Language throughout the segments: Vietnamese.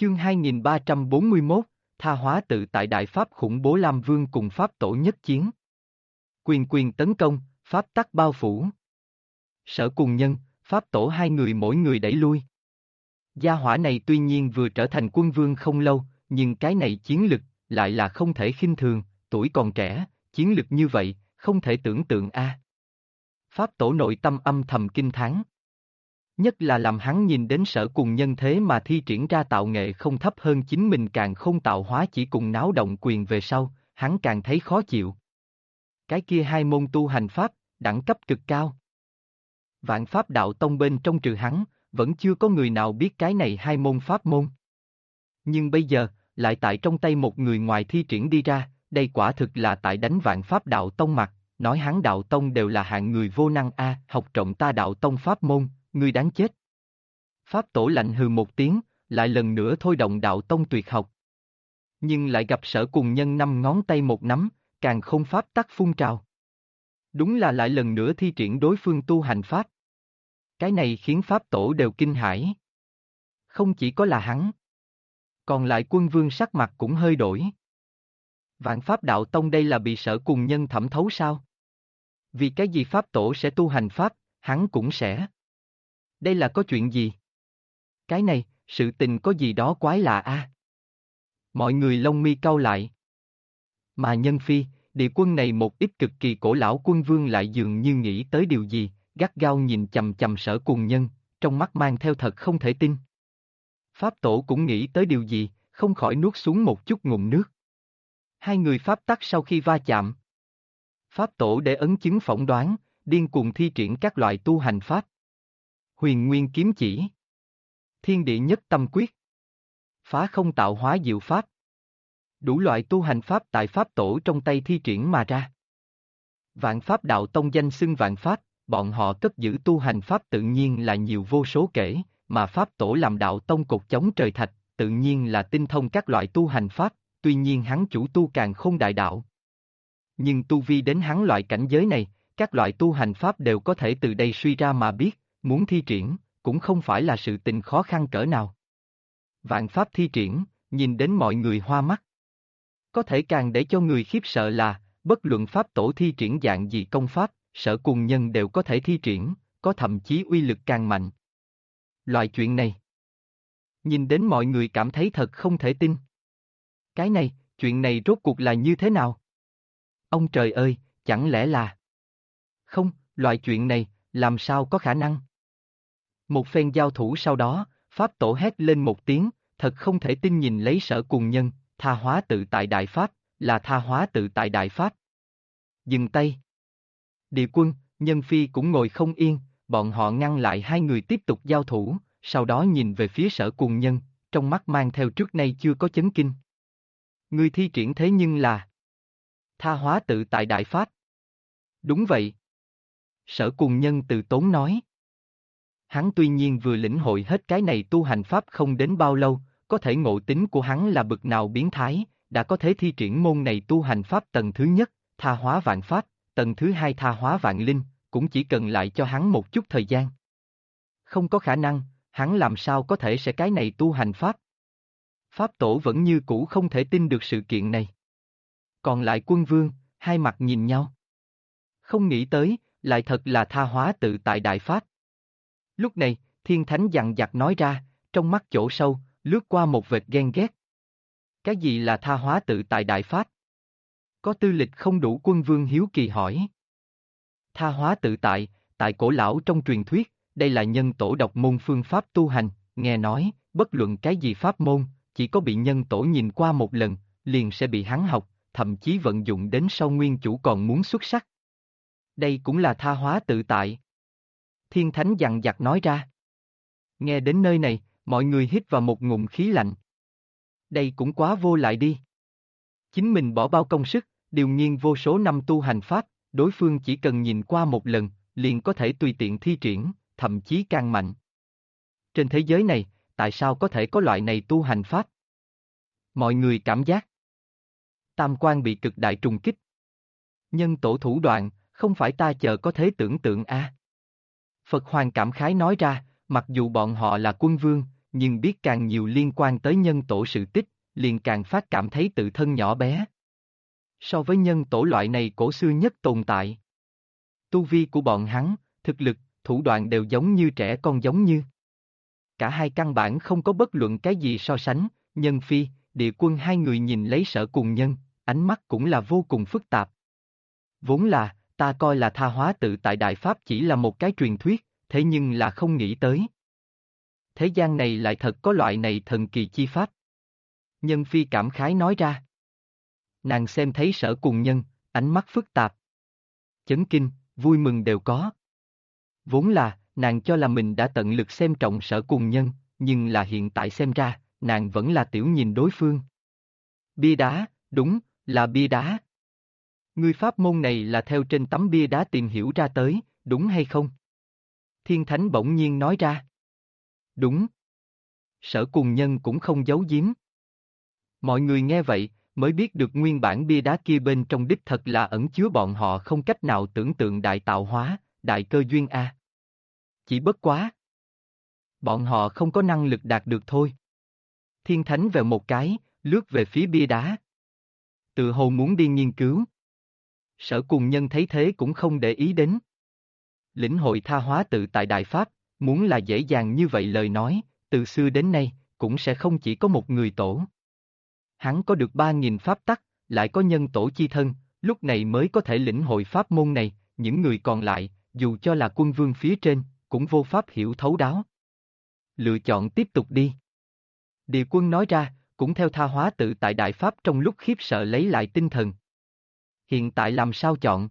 Chương 2341, Tha hóa tự tại Đại Pháp khủng bố Lam Vương cùng Pháp tổ nhất chiến. Quyền quyền tấn công, Pháp tắc bao phủ. Sở Cùng Nhân, Pháp tổ hai người mỗi người đẩy lui. Gia hỏa này tuy nhiên vừa trở thành quân vương không lâu, nhưng cái này chiến lực lại là không thể khinh thường, tuổi còn trẻ, chiến lực như vậy, không thể tưởng tượng a. Pháp tổ nội tâm âm thầm kinh thán. Nhất là làm hắn nhìn đến Sở Cùng Nhân thế mà thi triển ra tạo nghệ không thấp hơn chính mình càng không tạo hóa chỉ cùng náo động quyền về sau, hắn càng thấy khó chịu. Cái kia hai môn tu hành pháp, đẳng cấp cực cao. Vạn Pháp Đạo Tông bên trong trừ hắn, vẫn chưa có người nào biết cái này hai môn pháp môn. Nhưng bây giờ, lại tại trong tay một người ngoài thi triển đi ra, đây quả thực là tại đánh Vạn Pháp Đạo Tông mặt, nói hắn Đạo Tông đều là hạng người vô năng a, học trộm ta Đạo Tông pháp môn, ngươi đáng chết. Pháp tổ lạnh hừ một tiếng, lại lần nữa thôi động Đạo Tông tuyệt học. Nhưng lại gặp Sở Cùng Nhân năm ngón tay một nắm, càng không pháp tắc phun trào. Đúng là lại lần nữa thi triển đối phương tu hành pháp. Cái này khiến Pháp tổ đều kinh hãi. Không chỉ có là hắn. Còn lại quân vương sắc mặt cũng hơi đổi. Vạn Pháp Đạo Tông đây là bị Sở Cùng Nhân thẩm thấu sao? Vì cái gì Pháp tổ sẽ tu hành pháp, hắn cũng sẽ. Đây là có chuyện gì? Cái này, sự tình có gì đó quái lạ a. Mọi người lông mi cau lại. Mà Nhân Phi, địa quân này một ít cực kỳ cổ lão quân vương lại dường như nghĩ tới điều gì, gắt gao nhìn chằm chằm Sở Cùng Nhân, trong mắt mang theo thật không thể tin. Pháp tổ cũng nghĩ tới điều gì, không khỏi nuốt xuống một chút ngụm nước. Hai người pháp tắc sau khi va chạm. Pháp tổ để ấn chứng phỏng đoán, điên cuồng thi triển các loại tu hành pháp. Huyền Nguyên Kiếm Chỉ, Thiên Địa Nhất Tâm Quyết, Phá Không Tạo Hóa Diệu Pháp. Đủ loại tu hành pháp tại Pháp tổ trong tay thi triển mà ra. Vạn Pháp Đạo Tông danh xưng Vạn Pháp, bọn họ cất giữ tu hành pháp tự nhiên là nhiều vô số kể, mà Pháp tổ làm Đạo Tông cột chống trời thạch, tự nhiên là tinh thông các loại tu hành pháp, tuy nhiên hắn chủ tu càng không đại đạo. Nhưng tu vi đến hắn loại cảnh giới này, các loại tu hành pháp đều có thể từ đây suy ra mà biết, muốn thi triển, cũng không phải là sự tình khó khăn cỡ nào. Vạn pháp thi triển, nhìn đến mọi người hoa mắt. Có thể càng để cho người khiếp sợ là, bất luận pháp tổ thi triển dạng gì công pháp, Sở Cùng Nhân đều có thể thi triển, có thậm chí uy lực càng mạnh. Loại chuyện này, nhìn đến mọi người cảm thấy thật không thể tin. Cái này, chuyện này rốt cuộc là như thế nào? Ông trời ơi, chẳng lẽ là... Không, loại chuyện này, làm sao có khả năng? Một phen giao thủ sau đó, Pháp tổ hét lên một tiếng, thật không thể tin nhìn lấy Sở Cùng Nhân, tha hóa tự tại Đại Pháp, là tha hóa tự tại Đại Pháp. Dừng tay. Địa quân, Nhân Phi cũng ngồi không yên, bọn họ ngăn lại hai người tiếp tục giao thủ, sau đó nhìn về phía Sở Cùng Nhân, trong mắt mang theo trước nay chưa có chấn kinh. Ngươi thi triển thế nhưng là... Tha hóa tự tại Đại Pháp. Đúng vậy. Sở Cùng Nhân từ tốn nói. Hắn tuy nhiên vừa lĩnh hội hết cái này tu hành pháp không đến bao lâu, có thể ngộ tính của hắn là bực nào biến thái, đã có thể thi triển môn này tu hành pháp tầng thứ nhất, tha hóa vạn pháp, tầng thứ hai tha hóa vạn linh, cũng chỉ cần lại cho hắn một chút thời gian. Không có khả năng, hắn làm sao có thể sẽ cái này tu hành pháp. Pháp tổ vẫn như cũ không thể tin được sự kiện này. Còn lại quân vương, hai mặt nhìn nhau. Không nghĩ tới, lại thật là tha hóa tự tại Đại Pháp. Lúc này, Thiên Thánh dằn dặt nói ra, trong mắt chỗ sâu, lướt qua một vệt ghen ghét. Cái gì là tha hóa tự tại Đại Pháp? Có tư lịch không đủ quân vương hiếu kỳ hỏi. Tha hóa tự tại, tại cổ lão trong truyền thuyết, đây là nhân tổ độc môn phương pháp tu hành, nghe nói, bất luận cái gì pháp môn, chỉ có bị nhân tổ nhìn qua một lần, liền sẽ bị hắn học, thậm chí vận dụng đến sau nguyên chủ còn muốn xuất sắc. Đây cũng là tha hóa tự tại. Thiên Thánh dằn dặt nói ra. Nghe đến nơi này, mọi người hít vào một ngụm khí lạnh. Đây cũng quá vô lại đi. Chính mình bỏ bao công sức, điều nghiên vô số năm tu hành pháp, đối phương chỉ cần nhìn qua một lần, liền có thể tùy tiện thi triển, thậm chí càng mạnh. Trên thế giới này, tại sao có thể có loại này tu hành pháp? Mọi người cảm giác. Tam quan bị cực đại trùng kích. Nhân tổ thủ đoạn, không phải ta chờ có thể tưởng tượng a. Phật Hoàng cảm khái nói ra, mặc dù bọn họ là quân vương, nhưng biết càng nhiều liên quan tới nhân tổ sự tích, liền càng phát cảm thấy tự thân nhỏ bé. So với nhân tổ loại này cổ xưa nhất tồn tại, tu vi của bọn hắn, thực lực, thủ đoạn đều giống như trẻ con giống như. Cả hai căn bản không có bất luận cái gì so sánh, Nhân Phi, Địa Quân hai người nhìn lấy Sở Cùng Nhân, ánh mắt cũng là vô cùng phức tạp. Vốn là, ta coi là tha hóa tự tại Đại Pháp chỉ là một cái truyền thuyết, thế nhưng là không nghĩ tới. Thế gian này lại thật có loại này thần kỳ chi pháp. Nhân Phi cảm khái nói ra. Nàng xem thấy Sở Cùng Nhân, ánh mắt phức tạp. Chấn kinh, vui mừng đều có. Vốn là, nàng cho là mình đã tận lực xem trọng Sở Cùng Nhân, nhưng là hiện tại xem ra, nàng vẫn là tiểu nhìn đối phương. Bia đá, đúng, là bia đá. Ngươi pháp môn này là theo trên tấm bia đá tìm hiểu ra tới, đúng hay không? Thiên Thánh bỗng nhiên nói ra. Đúng. Sở Cùng Nhân cũng không giấu giếm. Mọi người nghe vậy, mới biết được nguyên bản bia đá kia bên trong đích thật là ẩn chứa bọn họ không cách nào tưởng tượng đại tạo hóa, đại cơ duyên a. Chỉ bất quá. Bọn họ không có năng lực đạt được thôi. Thiên Thánh vèo một cái, lướt về phía bia đá. Tự hồ muốn đi nghiên cứu. Sở Cùng Nhân thấy thế cũng không để ý đến. Lĩnh hội tha hóa tự tại Đại Pháp, muốn là dễ dàng như vậy lời nói, từ xưa đến nay, cũng sẽ không chỉ có một người tổ. Hắn có được 3.000 pháp tắc, lại có nhân tổ chi thân, lúc này mới có thể lĩnh hội pháp môn này, những người còn lại, dù cho là quân vương phía trên, cũng vô pháp hiểu thấu đáo. Lựa chọn tiếp tục đi. Địa Quân nói ra, cũng theo tha hóa tự tại Đại Pháp trong lúc khiếp sợ lấy lại tinh thần. Hiện tại làm sao chọn?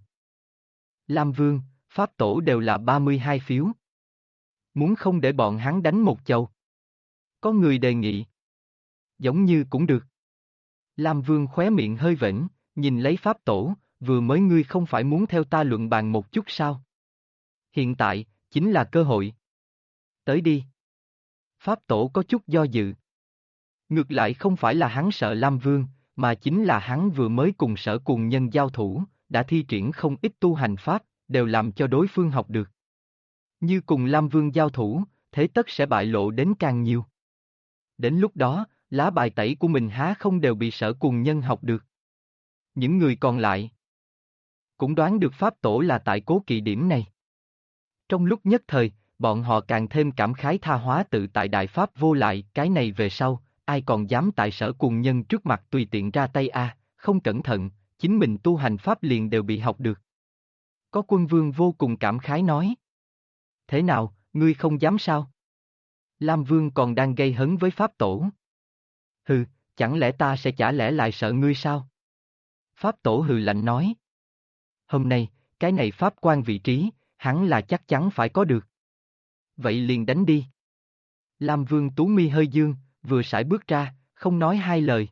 Lam Vương, Pháp Tổ đều là 32 phiếu. Muốn không để bọn hắn đánh một chầu? Có người đề nghị. Giống như cũng được. Lam Vương khóe miệng hơi vểnh, nhìn lấy Pháp Tổ, vừa mới ngươi không phải muốn theo ta luận bàn một chút sao? Hiện tại, chính là cơ hội. Tới đi. Pháp Tổ có chút do dự. Ngược lại không phải là hắn sợ Lam Vương, mà chính là hắn vừa mới cùng Sở Cùng Nhân giao thủ, đã thi triển không ít tu hành pháp, đều làm cho đối phương học được. Như cùng Lam Vương giao thủ, thế tất sẽ bại lộ đến càng nhiều. Đến lúc đó, lá bài tẩy của mình há không đều bị Sở Cùng Nhân học được. Những người còn lại cũng đoán được Pháp Tổ là tại cố kỵ điểm này. Trong lúc nhất thời, bọn họ càng thêm cảm khái tha hóa tự tại Đại Pháp vô lại, cái này về sau, ai còn dám tại Sở Cùng Nhân trước mặt tùy tiện ra tay a, không cẩn thận, chính mình tu hành pháp liền đều bị học được. Có quân vương vô cùng cảm khái nói. Thế nào, ngươi không dám sao? Lam Vương còn đang gây hấn với Pháp Tổ. Hừ, chẳng lẽ ta sẽ chả lẽ lại sợ ngươi sao? Pháp Tổ hừ lạnh nói. Hôm nay, cái này Pháp quan vị trí, hắn là chắc chắn phải có được. Vậy liền đánh đi. Lam Vương tú mi hơi dương, vừa sải bước ra, không nói hai lời.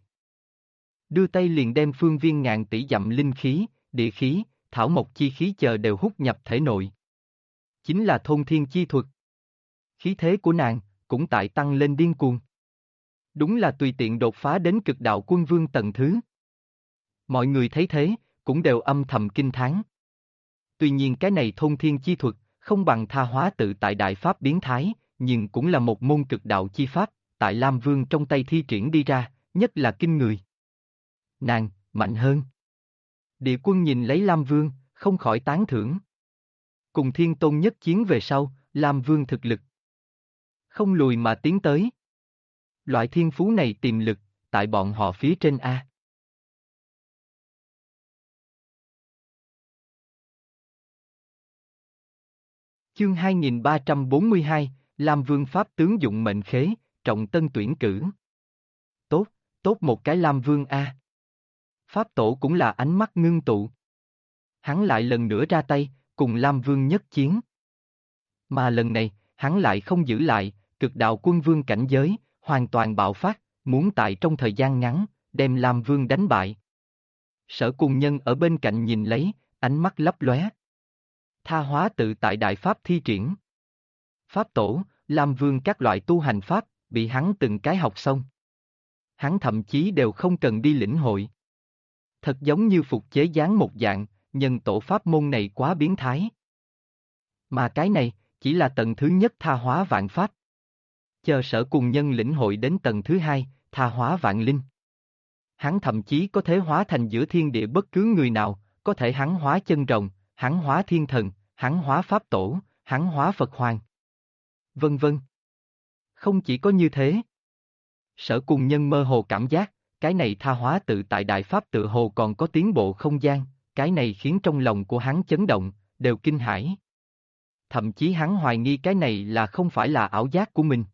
Đưa tay liền đem phương viên ngàn tỷ dặm linh khí, địa khí, thảo mộc chi khí chờ đều hút nhập thể nội. Chính là thôn thiên chi thuật. Khí thế của nàng, cũng tại tăng lên điên cuồng. Đúng là tùy tiện đột phá đến cực đạo quân vương tầng thứ. Mọi người thấy thế, cũng đều âm thầm kinh thán. Tuy nhiên cái này thôn thiên chi thuật, không bằng tha hóa tự tại Đại Pháp biến thái, nhưng cũng là một môn cực đạo chi pháp, tại Lam Vương trong tay thi triển đi ra, nhất là kinh người. Nàng, mạnh hơn. Địa Quân nhìn lấy Lam Vương, không khỏi tán thưởng. Cùng Thiên Tôn nhất chiến về sau, Lam Vương thực lực không lùi mà tiến tới. Loại thiên phú này tiềm lực, tại bọn họ phía trên A. Chương 2342, Lam Vương Pháp tướng dụng mệnh khế, trọng tân tuyển cử. Tốt, tốt một cái Lam Vương A. Pháp Tổ cũng là ánh mắt ngưng tụ. Hắn lại lần nữa ra tay, cùng Lam Vương nhất chiến. Mà lần này, hắn lại không giữ lại, cực đạo quân vương cảnh giới, hoàn toàn bạo phát, muốn tại trong thời gian ngắn, đem Lam Vương đánh bại. Sở Cùng Nhân ở bên cạnh nhìn lấy, ánh mắt lấp lóe. Tha hóa tự tại Đại Pháp thi triển. Pháp Tổ, Lam Vương các loại tu hành pháp, bị hắn từng cái học xong. Hắn thậm chí đều không cần đi lĩnh hội. Thật giống như phục chế dáng một dạng, nhân tổ pháp môn này quá biến thái. Mà cái này, chỉ là tầng thứ nhất tha hóa vạn pháp. Chờ Sở Cùng Nhân lĩnh hội đến tầng thứ hai, tha hóa vạn linh. Hắn thậm chí có thể hóa thành giữa thiên địa bất cứ người nào, có thể hắn hóa chân rồng, hắn hóa thiên thần, hắn hóa pháp tổ, hắn hóa Phật hoàng. Vân vân. Không chỉ có như thế. Sở Cùng Nhân mơ hồ cảm giác, cái này tha hóa tự tại đại pháp tự hồ còn có tiến bộ không gian, cái này khiến trong lòng của hắn chấn động, đều kinh hãi. Thậm chí hắn hoài nghi cái này là không phải là ảo giác của mình.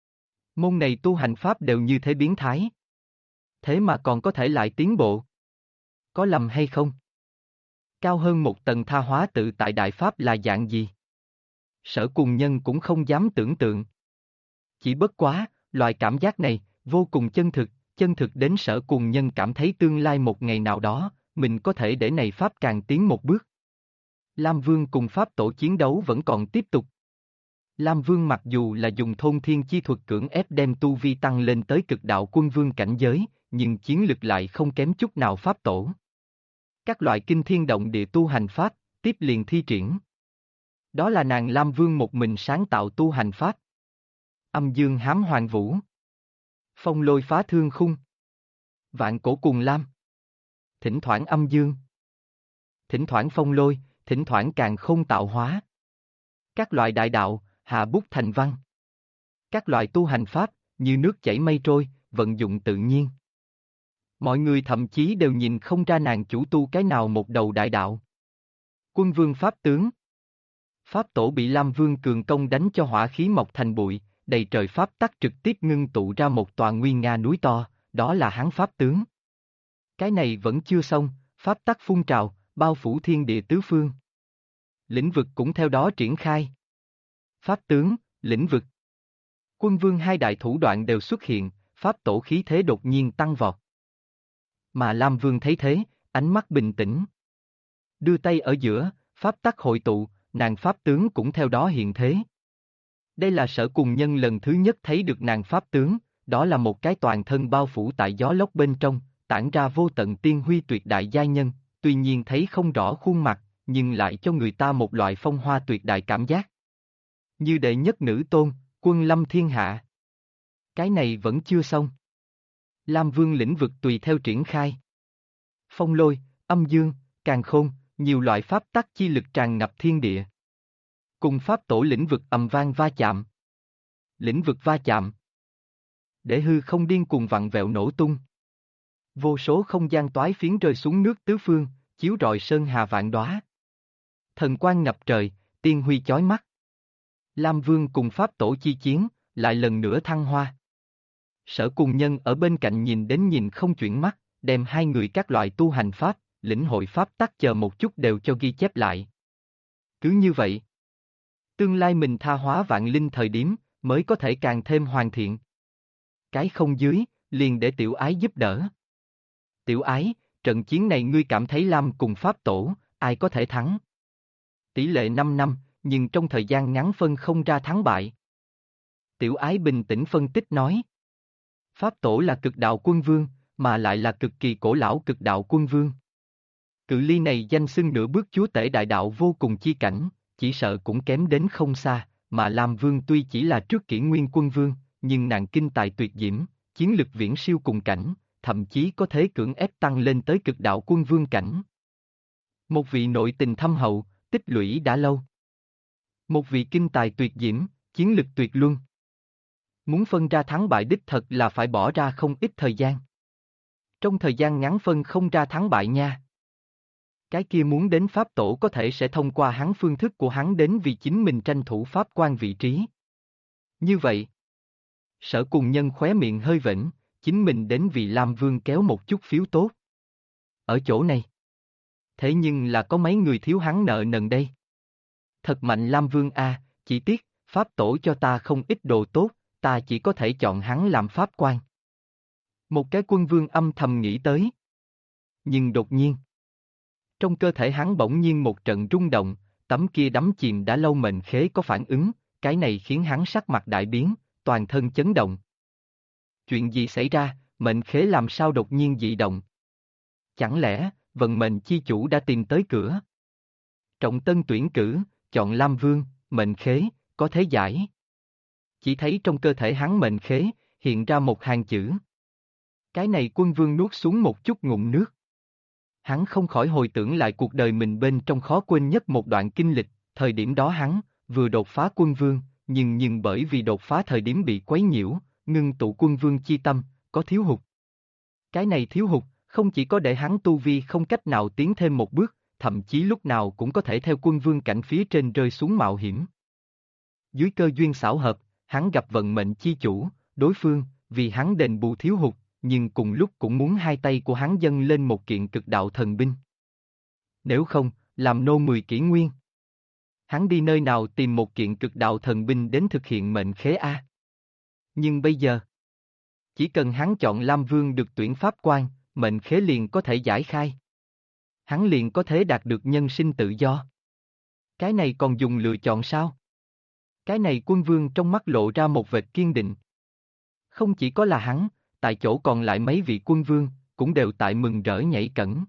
Môn này tu hành pháp đều như thế biến thái. Thế mà còn có thể lại tiến bộ. Có lầm hay không? Cao hơn một tầng tha hóa tự tại đại pháp là dạng gì? Sở Cùng Nhân cũng không dám tưởng tượng. Chỉ bất quá, loại cảm giác này, vô cùng chân thực đến Sở Cùng Nhân cảm thấy tương lai một ngày nào đó, mình có thể để này pháp càng tiến một bước. Lam Vương cùng pháp tổ chiến đấu vẫn còn tiếp tục. Lam Vương mặc dù là dùng thôn thiên chi thuật cưỡng ép đem tu vi tăng lên tới cực đạo quân vương cảnh giới, nhưng chiến lực lại không kém chút nào pháp tổ. Các loại kinh thiên động địa tu hành pháp, tiếp liền thi triển. Đó là nàng Lam Vương một mình sáng tạo tu hành pháp. Âm dương hám hoàng vũ. Phong lôi phá thương khung. Vạn cổ cùng lam. Thỉnh thoảng âm dương. Thỉnh thoảng phong lôi, thỉnh thoảng càn khôn tạo hóa. Các loại đại đạo, hạ bút thành văn. Các loại tu hành pháp, như nước chảy mây trôi, vận dụng tự nhiên. Mọi người thậm chí đều nhìn không ra nàng chủ tu cái nào một đầu đại đạo. Quân vương pháp tướng. Pháp tổ bị Lam Vương cường công đánh cho hỏa khí mọc thành bụi, đầy trời pháp tắc trực tiếp ngưng tụ ra một tòa nguy nga núi to, đó là hắn pháp tướng. Cái này vẫn chưa xong, pháp tắc phun trào, bao phủ thiên địa tứ phương. Lĩnh vực cũng theo đó triển khai. Pháp tướng, lĩnh vực. Quân vương hai đại thủ đoạn đều xuất hiện, pháp tổ khí thế đột nhiên tăng vọt. Mà Lam Vương thấy thế, ánh mắt bình tĩnh. Đưa tay ở giữa, pháp tắc hội tụ, nàng pháp tướng cũng theo đó hiện thế. Đây là Sở Cùng Nhân lần thứ nhất thấy được nàng pháp tướng, đó là một cái toàn thân bao phủ tại gió lốc bên trong, tản ra vô tận tiên huy tuyệt đại giai nhân, tuy nhiên thấy không rõ khuôn mặt, nhưng lại cho người ta một loại phong hoa tuyệt đại cảm giác. Như đệ nhất nữ tôn, quân lâm thiên hạ. Cái này vẫn chưa xong. Lam Vương lĩnh vực tùy theo triển khai. Phong lôi, âm dương, càn khôn, nhiều loại pháp tắc chi lực tràn ngập thiên địa. Cùng pháp tổ lĩnh vực ầm vang va chạm. Lĩnh vực va chạm. Để hư không điên cuồng vặn vẹo nổ tung. Vô số không gian toái phiến rơi xuống nước tứ phương, chiếu rọi sơn hà vạn đóa. Thần quang ngập trời, tiên huy chói mắt. Lam Vương cùng pháp tổ chi chiến, lại lần nữa thăng hoa. Sở Cùng Nhân ở bên cạnh nhìn đến nhìn không chuyển mắt, đem hai người các loại tu hành pháp, lĩnh hội pháp tắc chờ một chút đều cho ghi chép lại. Cứ như vậy, tương lai mình tha hóa vạn linh thời điểm, mới có thể càng thêm hoàn thiện. Cái không dưới, liền để tiểu ái giúp đỡ. Tiểu ái, trận chiến này ngươi cảm thấy Lam cùng pháp tổ, ai có thể thắng? Tỷ lệ 5 năm, nhưng trong thời gian ngắn phân không ra thắng bại. Tiểu ái bình tĩnh phân tích nói. Pháp tổ là cực đạo quân vương, mà lại là cực kỳ cổ lão cực đạo quân vương. Cự ly này danh xưng nửa bước chúa tể đại đạo vô cùng chi cảnh, chỉ sợ cũng kém đến không xa, mà Lam Vương tuy chỉ là trước kỷ nguyên quân vương, nhưng nàng kinh tài tuyệt diễm, chiến lực viễn siêu cùng cảnh, thậm chí có thế cưỡng ép tăng lên tới cực đạo quân vương cảnh. Một vị nội tình thâm hậu, tích lũy đã lâu. Một vị kinh tài tuyệt diễm, chiến lực tuyệt luân. Muốn phân ra thắng bại đích thật là phải bỏ ra không ít thời gian. Trong thời gian ngắn phân không ra thắng bại nha. Cái kia muốn đến pháp tổ có thể sẽ thông qua hắn phương thức của hắn đến vì chính mình tranh thủ pháp quan vị trí. Như vậy, Sở Cùng Nhân khóe miệng hơi vểnh, chính mình đến vì Lam Vương kéo một chút phiếu tốt. Ở chỗ này. Thế nhưng là có mấy người thiếu hắn nợ nần đây. Thật mạnh Lam Vương a, chỉ tiếc, pháp tổ cho ta không ít đồ tốt, ta chỉ có thể chọn hắn làm pháp quan. Một cái quân vương âm thầm nghĩ tới. Nhưng đột nhiên, trong cơ thể hắn bỗng nhiên một trận rung động, tấm kia đắm chìm đã lâu mệnh khế có phản ứng, cái này khiến hắn sắc mặt đại biến, toàn thân chấn động. Chuyện gì xảy ra, mệnh khế làm sao đột nhiên dị động? Chẳng lẽ, vận mệnh chi chủ đã tìm tới cửa? Trọng tân tuyển cử, chọn Lam Vương, mệnh khế, có thế giải. Chỉ thấy trong cơ thể hắn mệnh khế, hiện ra một hàng chữ. Cái này quân vương nuốt xuống một chút ngụm nước. Hắn không khỏi hồi tưởng lại cuộc đời mình bên trong khó quên nhất một đoạn kinh lịch, thời điểm đó hắn, vừa đột phá quân vương, nhưng bởi vì đột phá thời điểm bị quấy nhiễu, ngưng tụ quân vương chi tâm, có thiếu hụt. Cái này thiếu hụt, không chỉ có để hắn tu vi không cách nào tiến thêm một bước, thậm chí lúc nào cũng có thể theo quân vương cảnh phía trên rơi xuống mạo hiểm. Dưới cơ duyên xảo hợp, hắn gặp vận mệnh chi chủ, đối phương, vì hắn đền bù thiếu hụt, nhưng cùng lúc cũng muốn hai tay của hắn dâng lên một kiện cực đạo thần binh. Nếu không, làm nô 10 kỷ nguyên. Hắn đi nơi nào tìm một kiện cực đạo thần binh đến thực hiện mệnh khế A. Nhưng bây giờ, chỉ cần hắn chọn Lam Vương được tuyển pháp quan, mệnh khế liền có thể giải khai. Hắn liền có thể đạt được nhân sinh tự do. Cái này còn dùng lựa chọn sao? Cái này quân vương trong mắt lộ ra một vệt kiên định. Không chỉ có là hắn, tại chỗ còn lại mấy vị quân vương, cũng đều tại mừng rỡ nhảy cẫng.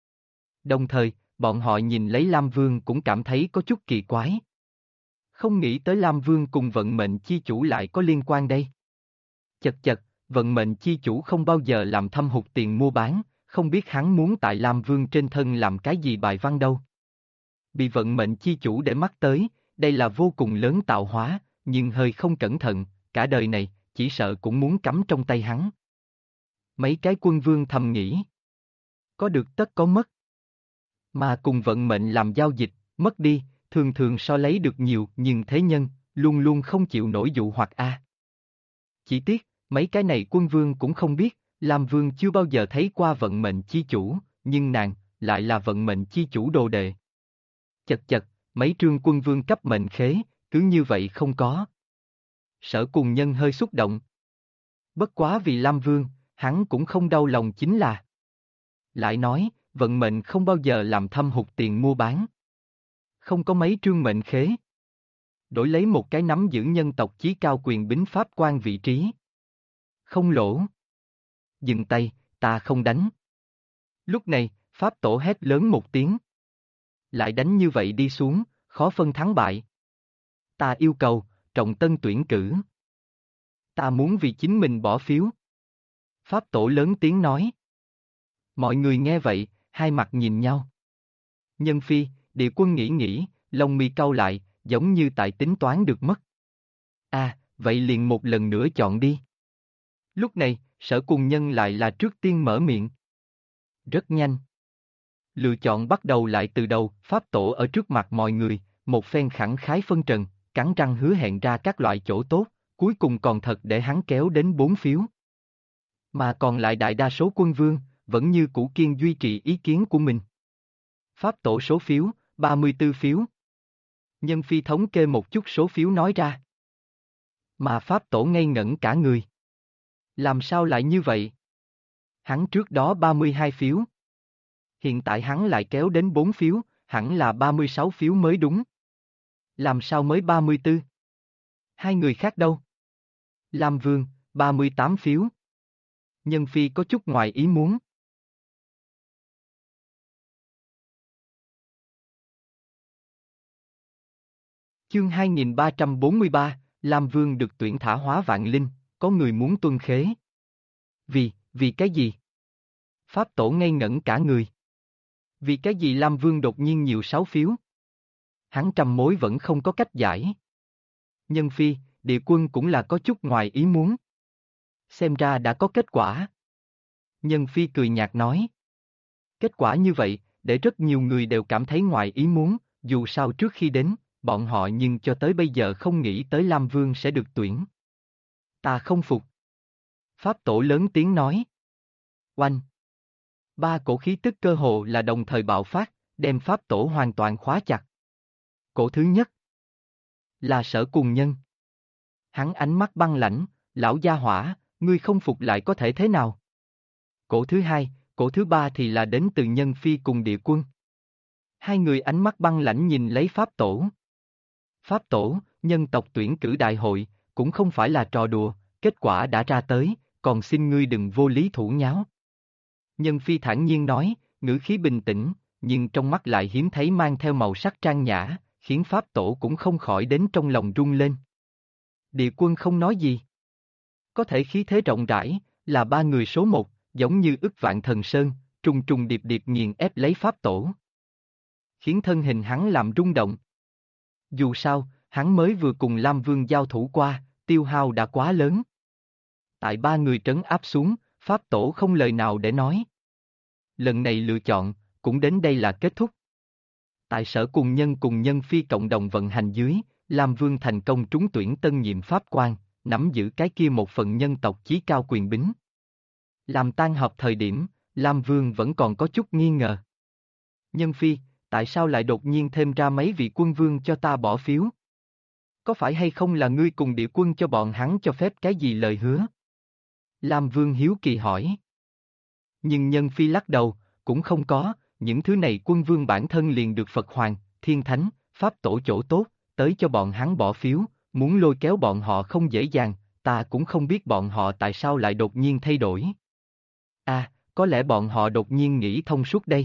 Đồng thời, bọn họ nhìn lấy Lam Vương cũng cảm thấy có chút kỳ quái. Không nghĩ tới Lam Vương cùng vận mệnh chi chủ lại có liên quan đây. Chật chật, vận mệnh chi chủ không bao giờ làm thâm hụt tiền mua bán, không biết hắn muốn tại Lam Vương trên thân làm cái gì bài văn đâu. Bị vận mệnh chi chủ để mắt tới, đây là vô cùng lớn tạo hóa, nhưng hơi không cẩn thận, cả đời này, chỉ sợ cũng muốn cắm trong tay hắn. Mấy cái quân vương thầm nghĩ. Có được tất có mất. Mà cùng vận mệnh làm giao dịch, mất đi, thường thường so lấy được nhiều, nhưng thế nhân, luôn luôn không chịu nổi dụ hoặc a. Chỉ tiếc, mấy cái này quân vương cũng không biết, Lam Vương chưa bao giờ thấy qua vận mệnh chi chủ, nhưng nàng, lại là vận mệnh chi chủ đồ đệ. Chật chật, mấy trương quân vương cấp mệnh khế, cứ như vậy không có. Sở Cùng Nhân hơi xúc động. Bất quá vì Lam Vương, hắn cũng không đau lòng chính là. Lại nói, vận mệnh không bao giờ làm thâm hụt tiền mua bán. Không có mấy trương mệnh khế. Đổi lấy một cái nắm giữ nhân tộc chí cao quyền bính pháp quan vị trí. Không lỗ. Dừng tay, ta không đánh. Lúc này, Pháp Tổ hét lớn một tiếng. Lại đánh như vậy đi xuống, khó phân thắng bại. Ta yêu cầu, trọng tân tuyển cử. Ta muốn vì chính mình bỏ phiếu. Pháp Tổ lớn tiếng nói. Mọi người nghe vậy, hai mặt nhìn nhau. Nhân Phi, Địa Quân nghĩ, lông mi cau lại, giống như tại tính toán được mất. Vậy liền một lần nữa chọn đi. Lúc này, Sở Cùng Nhân lại là trước tiên mở miệng. Rất nhanh. Lựa chọn bắt đầu lại từ đầu, Pháp Tổ ở trước mặt mọi người, một phen khẳng khái phân trần, cắn răng hứa hẹn ra các loại chỗ tốt, cuối cùng còn thật để hắn kéo đến 4 phiếu. Mà còn lại đại đa số quân vương, vẫn như cũ kiên duy trì ý kiến của mình. Pháp Tổ số phiếu, 34 phiếu. Nhân Phi thống kê một chút số phiếu nói ra. Mà Pháp Tổ ngây ngẩn cả người. Làm sao lại như vậy? Hắn trước đó 32 phiếu. Hiện tại hắn lại kéo đến 4 phiếu, hẳn là 36 phiếu mới đúng. Làm sao mới 34? Hai người khác đâu? Lam Vương, 38 phiếu. Nhân Phi có chút ngoài ý muốn. Chương 2343, Lam Vương được tuyển thả hóa vạn linh, có người muốn tuân khế. Vì cái gì? Pháp Tổ ngây ngẩn cả người. Vì cái gì Lam Vương đột nhiên nhiều 6 phiếu? Hắn trăm mối vẫn không có cách giải. Nhân Phi, Địa Quân cũng là có chút ngoài ý muốn. Xem ra đã có kết quả. Nhân Phi cười nhạt nói. Kết quả như vậy, để rất nhiều người đều cảm thấy ngoài ý muốn, dù sao trước khi đến, bọn họ nhưng cho tới bây giờ không nghĩ tới Lam Vương sẽ được tuyển. Ta không phục. Pháp Tổ lớn tiếng nói. Oanh. Ba cổ khí tức cơ hồ là đồng thời bạo phát, đem Pháp Tổ hoàn toàn khóa chặt. Cổ thứ nhất là Sở Cùng Nhân. Hắn ánh mắt băng lãnh, lão gia hỏa, ngươi không phục lại có thể thế nào? Cổ thứ hai, cổ thứ ba thì là đến từ Nhân Phi cùng Địa Quân. Hai người ánh mắt băng lãnh nhìn lấy Pháp Tổ. Pháp Tổ, nhân tộc tuyển cử đại hội, cũng không phải là trò đùa, kết quả đã ra tới, còn xin ngươi đừng vô lý thủ nháo. Nhân Phi thản nhiên nói, ngữ khí bình tĩnh, nhưng trong mắt lại hiếm thấy mang theo màu sắc trang nhã, khiến Pháp Tổ cũng không khỏi đến trong lòng rung lên. Địa quân không nói gì. Có thể khí thế rộng rãi, là ba người số một, giống như ức vạn thần sơn, trùng trùng điệp điệp nghiền ép lấy pháp tổ. Khiến thân hình hắn làm rung động. Dù sao, hắn mới vừa cùng Lam Vương giao thủ qua, tiêu hao đã quá lớn. Tại ba người trấn áp xuống, pháp tổ không lời nào để nói. Lần này lựa chọn, cũng đến đây là kết thúc. Tại sở cùng nhân phi cộng đồng vận hành dưới, Lam Vương thành công trúng tuyển tân nhiệm pháp quan, nắm giữ cái kia một phần nhân tộc chí cao quyền bính. Làm tan họp thời điểm, Lam Vương vẫn còn có chút nghi ngờ. Nhân phi, tại sao lại đột nhiên thêm ra mấy vị quân vương cho ta bỏ phiếu? Có phải hay không là ngươi cùng địa quân cho bọn hắn cho phép cái gì lời hứa? Lam Vương hiếu kỳ hỏi. Nhưng Nhân phi lắc đầu, cũng không có, những thứ này quân vương bản thân liền được Phật Hoàng, Thiên Thánh, Pháp Tổ chỗ tốt, tới cho bọn hắn bỏ phiếu, muốn lôi kéo bọn họ không dễ dàng, ta cũng không biết bọn họ tại sao lại đột nhiên thay đổi. À, có lẽ bọn họ đột nhiên nghĩ thông suốt đây.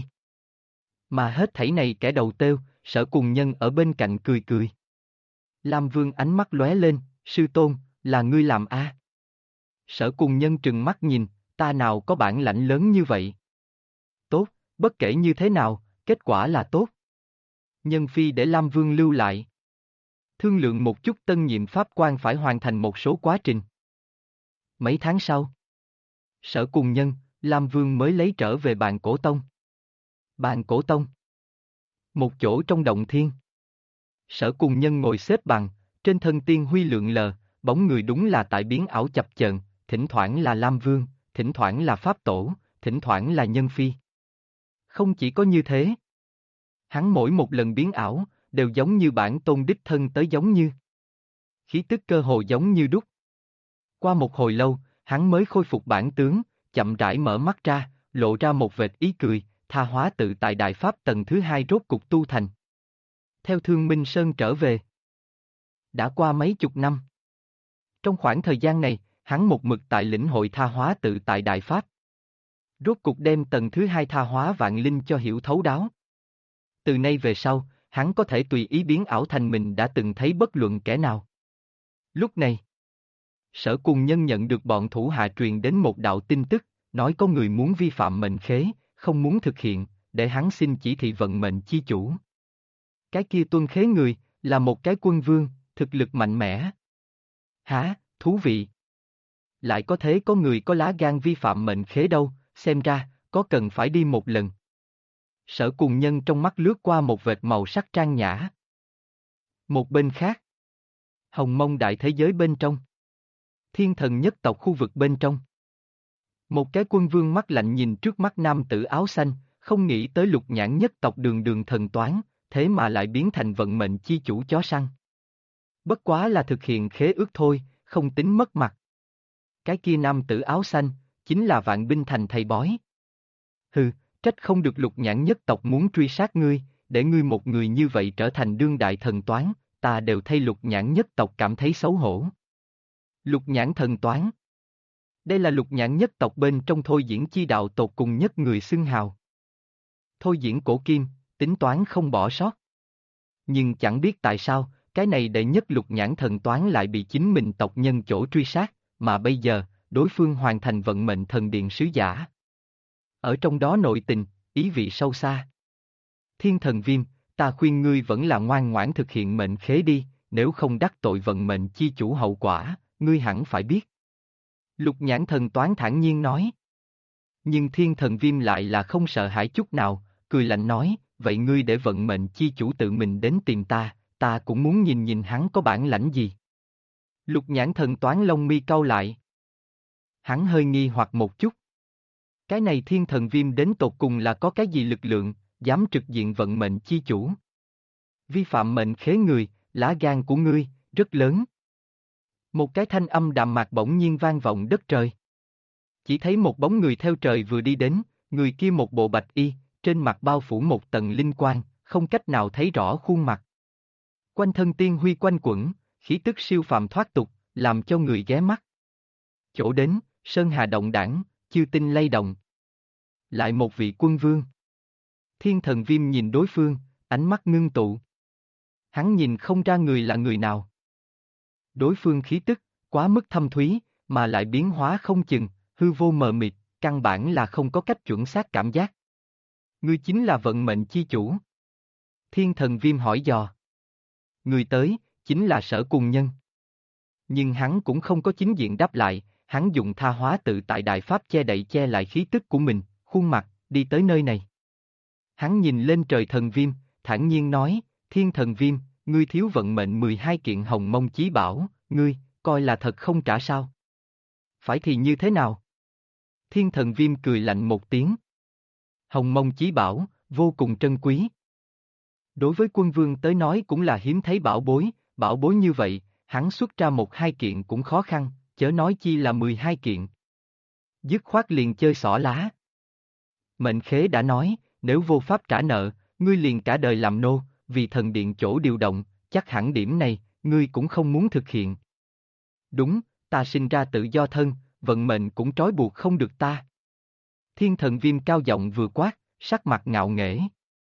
Mà hết thảy này kẻ đầu têu, sở cùng nhân ở bên cạnh cười cười. Lam Vương ánh mắt lóe lên, sư tôn, là ngươi làm a? Sở cùng nhân trừng mắt nhìn, ta nào có bản lãnh lớn như vậy? Tốt, bất kể như thế nào, kết quả là tốt. Nhân phi để Lam Vương lưu lại. Thương lượng một chút tân nhiệm pháp quan phải hoàn thành một số quá trình. Mấy tháng sau, sở cùng nhân, Lam Vương mới lấy trở về bàn cổ tông. Bàn cổ tông. Một chỗ trong động thiên. Sở cùng nhân ngồi xếp bằng, trên thân tiên huy lượng lờ, bóng người đúng là tại biến ảo chập chờn, thỉnh thoảng là Lam Vương, thỉnh thoảng là Pháp Tổ, thỉnh thoảng là Nhân Phi. Không chỉ có như thế. Hắn mỗi một lần biến ảo, đều giống như bản tôn đích thân tới giống như. Khí tức cơ hồ giống như đúc. Qua một hồi lâu, hắn mới khôi phục bản tướng, chậm rãi mở mắt ra, lộ ra một vệt ý cười, tha hóa tự tại Đại Pháp tầng thứ 2 rốt cục tu thành. Theo Thương Minh Sơn trở về. Đã qua mấy chục năm. Trong khoảng thời gian này, hắn một mực tại lĩnh hội tha hóa tự tại Đại Pháp. Rốt cục đem tầng thứ 2 tha hóa vạn linh cho hiểu thấu đáo. Từ nay về sau, hắn có thể tùy ý biến ảo thành mình đã từng thấy bất luận kẻ nào. Lúc này, sở cùng nhân nhận được bọn thủ hạ truyền đến một đạo tin tức, nói có người muốn vi phạm mệnh khế, không muốn thực hiện, để hắn xin chỉ thị vận mệnh chi chủ. Cái kia tuân khế người, là một cái quân vương, thực lực mạnh mẽ. Hả, thú vị. Lại có thế có người có lá gan vi phạm mệnh khế đâu, xem ra, có cần phải đi một lần. Sở cùng nhân trong mắt lướt qua một vệt màu sắc trang nhã. Một bên khác, hồng mông đại thế giới bên trong. Thiên thần nhất tộc khu vực bên trong. Một cái quân vương mắt lạnh nhìn trước mắt nam tử áo xanh, không nghĩ tới lục nhãn nhất tộc đường đường thần toán, thế mà lại biến thành vận mệnh chi chủ chó săn. Bất quá là thực hiện khế ước thôi, không tính mất mặt. Cái kia nam tử áo xanh, chính là Vạn Binh Thành thầy bói. Hừ, trách không được lục nhãn nhất tộc muốn truy sát ngươi, để ngươi một người như vậy trở thành đương đại thần toán, ta đều thay lục nhãn nhất tộc cảm thấy xấu hổ. Lục nhãn thần toán. Đây là lục nhãn nhất tộc bên trong thôi diễn chi đạo tột cùng nhất người xưng hào. Thôi diễn cổ kim, tính toán không bỏ sót. Nhưng chẳng biết tại sao, cái này đệ nhất lục nhãn thần toán lại bị chính mình tộc nhân chỗ truy sát, mà bây giờ, đối phương hoàn thành vận mệnh thần điện sứ giả. Ở trong đó nội tình, ý vị sâu xa. Thiên thần viêm, ta khuyên ngươi vẫn là ngoan ngoãn thực hiện mệnh khế đi, nếu không đắc tội vận mệnh chi chủ hậu quả, ngươi hẳn phải biết. Lục nhãn thần toán thản nhiên nói. Nhưng thiên thần viêm lại là không sợ hãi chút nào, cười lạnh nói, vậy ngươi để vận mệnh chi chủ tự mình đến tìm ta, ta cũng muốn nhìn nhìn hắn có bản lãnh gì. Lục nhãn thần toán lông mi cau lại. Hắn hơi nghi hoặc một chút. Cái này thiên thần viêm đến tột cùng là có cái gì lực lượng, dám trực diện vận mệnh chi chủ. Vi phạm mệnh khế người, lá gan của ngươi, rất lớn. Một cái thanh âm đạm mạc bỗng nhiên vang vọng đất trời. Chỉ thấy một bóng người theo trời vừa đi đến, người kia một bộ bạch y, trên mặt bao phủ một tầng linh quang, không cách nào thấy rõ khuôn mặt. Quanh thân tiên huy quanh quẩn, khí tức siêu phàm thoát tục, làm cho người ghé mắt. Chỗ đến, sơn hà động đảng, chư tinh lay động. Lại một vị quân vương. Thiên thần viêm nhìn đối phương, ánh mắt ngưng tụ. Hắn nhìn không ra người là người nào. Đối phương khí tức, quá mức thâm thúy, mà lại biến hóa không chừng, hư vô mờ mịt, căn bản là không có cách chuẩn xác cảm giác. Ngươi chính là vận mệnh chi chủ. Thiên thần viêm hỏi dò. Người tới, chính là Sở Cùng Nhân. Nhưng hắn cũng không có chính diện đáp lại, hắn dùng tha hóa tự tại đại pháp che lại khí tức của mình, khuôn mặt, đi tới nơi này. Hắn nhìn lên trời thần viêm, thản nhiên nói, thiên thần viêm, ngươi thiếu vận mệnh 12 kiện hồng mông chí bảo, ngươi, coi là thật không trả sao? Phải thì như thế nào? Thiên thần viêm cười lạnh một tiếng. Hồng mông chí bảo, vô cùng trân quý. Đối với quân vương tới nói cũng là hiếm thấy bảo bối như vậy, hắn xuất ra 1-2 kiện cũng khó khăn, chớ nói chi là 12 kiện. Dứt khoát liền chơi xỏ lá. Mệnh khế đã nói, nếu vô pháp trả nợ, ngươi liền cả đời làm nô, vì thần điện chỗ điều động, chắc hẳn điểm này, ngươi cũng không muốn thực hiện. Đúng, ta sinh ra tự do thân, vận mệnh cũng trói buộc không được ta. Thiên thần viêm cao giọng vừa quát, sắc mặt ngạo nghễ.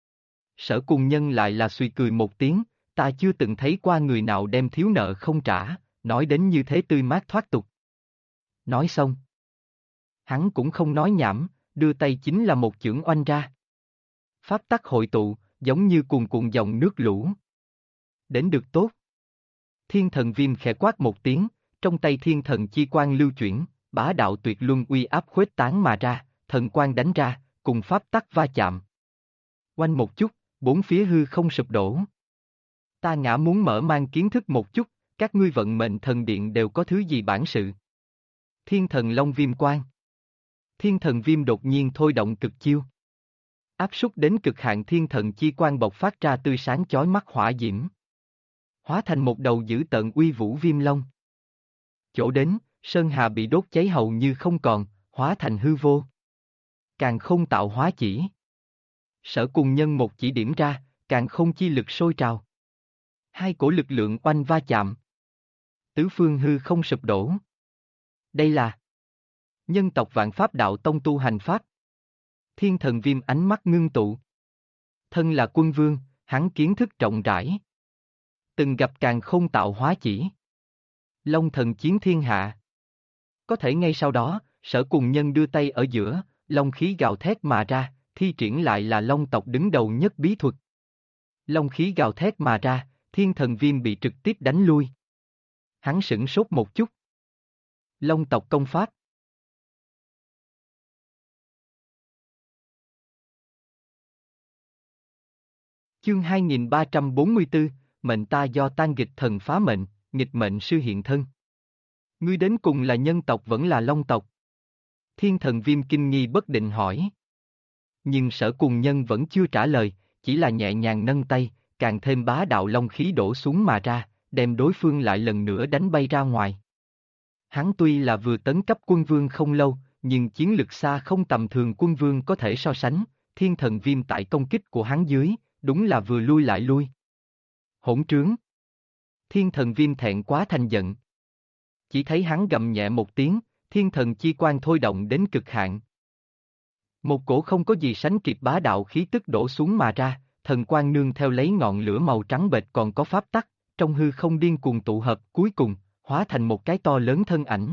Sở Cùng Nhân lại là suy cười một tiếng, ta chưa từng thấy qua người nào đem thiếu nợ không trả, nói đến như thế tươi mát thoát tục. Nói xong. Hắn cũng không nói nhảm, đưa tay chính là một chưởng oanh ra. Pháp tắc hội tụ, giống như cuồn cuộn dòng nước lũ. Đến được tốt. Thiên thần viêm khẽ quát một tiếng, trong tay thiên thần chi quang lưu chuyển, bá đạo tuyệt luân uy áp khuếch tán mà ra, thần quang đánh ra, cùng pháp tắc va chạm. Oanh một chút, bốn phía hư không sụp đổ. Ta ngã muốn mở mang kiến thức một chút, các ngươi vận mệnh thần điện đều có thứ gì bản sự. Thiên thần long viêm quang. Thiên thần viêm đột nhiên thôi động cực chiêu. Áp suất đến cực hạn thiên thần chi quang bộc phát ra tươi sáng chói mắt hỏa diễm. Hóa thành một đầu dữ tợn uy vũ viêm long. Chỗ đến, Sơn Hà bị đốt cháy hầu như không còn, hóa thành hư vô. Càng không tạo hóa chỉ. Sở Cùng Nhân một chỉ điểm ra, càng không chi lực sôi trào. Hai cổ lực lượng oanh va chạm. Tứ phương hư không sụp đổ. Đây là nhân tộc Vạn Pháp Đạo Tông tu hành pháp. Thiên thần viêm ánh mắt ngưng tụ. Thân là quân vương, hắn kiến thức rộng rãi. Từng gặp càng không tạo hóa chỉ. Long thần chiến thiên hạ. Có thể ngay sau đó, Sở Cùng Nhân đưa tay ở giữa, long khí gào thét mà ra, thi triển lại là long tộc đứng đầu nhất bí thuật. Long khí gào thét mà ra, thiên thần viêm bị trực tiếp đánh lui. Hắn sửng sốt một chút. Long tộc công pháp. Chương 2344, mệnh ta do tan nghịch thần phá mệnh, nghịch mệnh sư hiện thân. Ngươi đến cùng là nhân tộc vẫn là long tộc? Thiên thần viêm kinh nghi bất định hỏi. Nhưng Sở Cùng Nhân vẫn chưa trả lời, chỉ là nhẹ nhàng nâng tay, càng thêm bá đạo long khí đổ xuống mà ra, đem đối phương lại lần nữa đánh bay ra ngoài. Hắn tuy là vừa tấn cấp quân vương không lâu, nhưng chiến lực xa không tầm thường quân vương có thể so sánh, thiên thần viêm tại công kích của hắn dưới, đúng là vừa lui lại lui. Hỗn trướng. Thiên thần viêm thẹn quá thành giận. Chỉ thấy hắn gầm nhẹ một tiếng, thiên thần chi quang thôi động đến cực hạn. Một cổ không có gì sánh kịp bá đạo khí tức đổ xuống mà ra, thần quang nương theo lấy ngọn lửa màu trắng bệch còn có pháp tắc, trong hư không điên cuồng tụ hợp, cuối cùng, hóa thành một cái to lớn thân ảnh.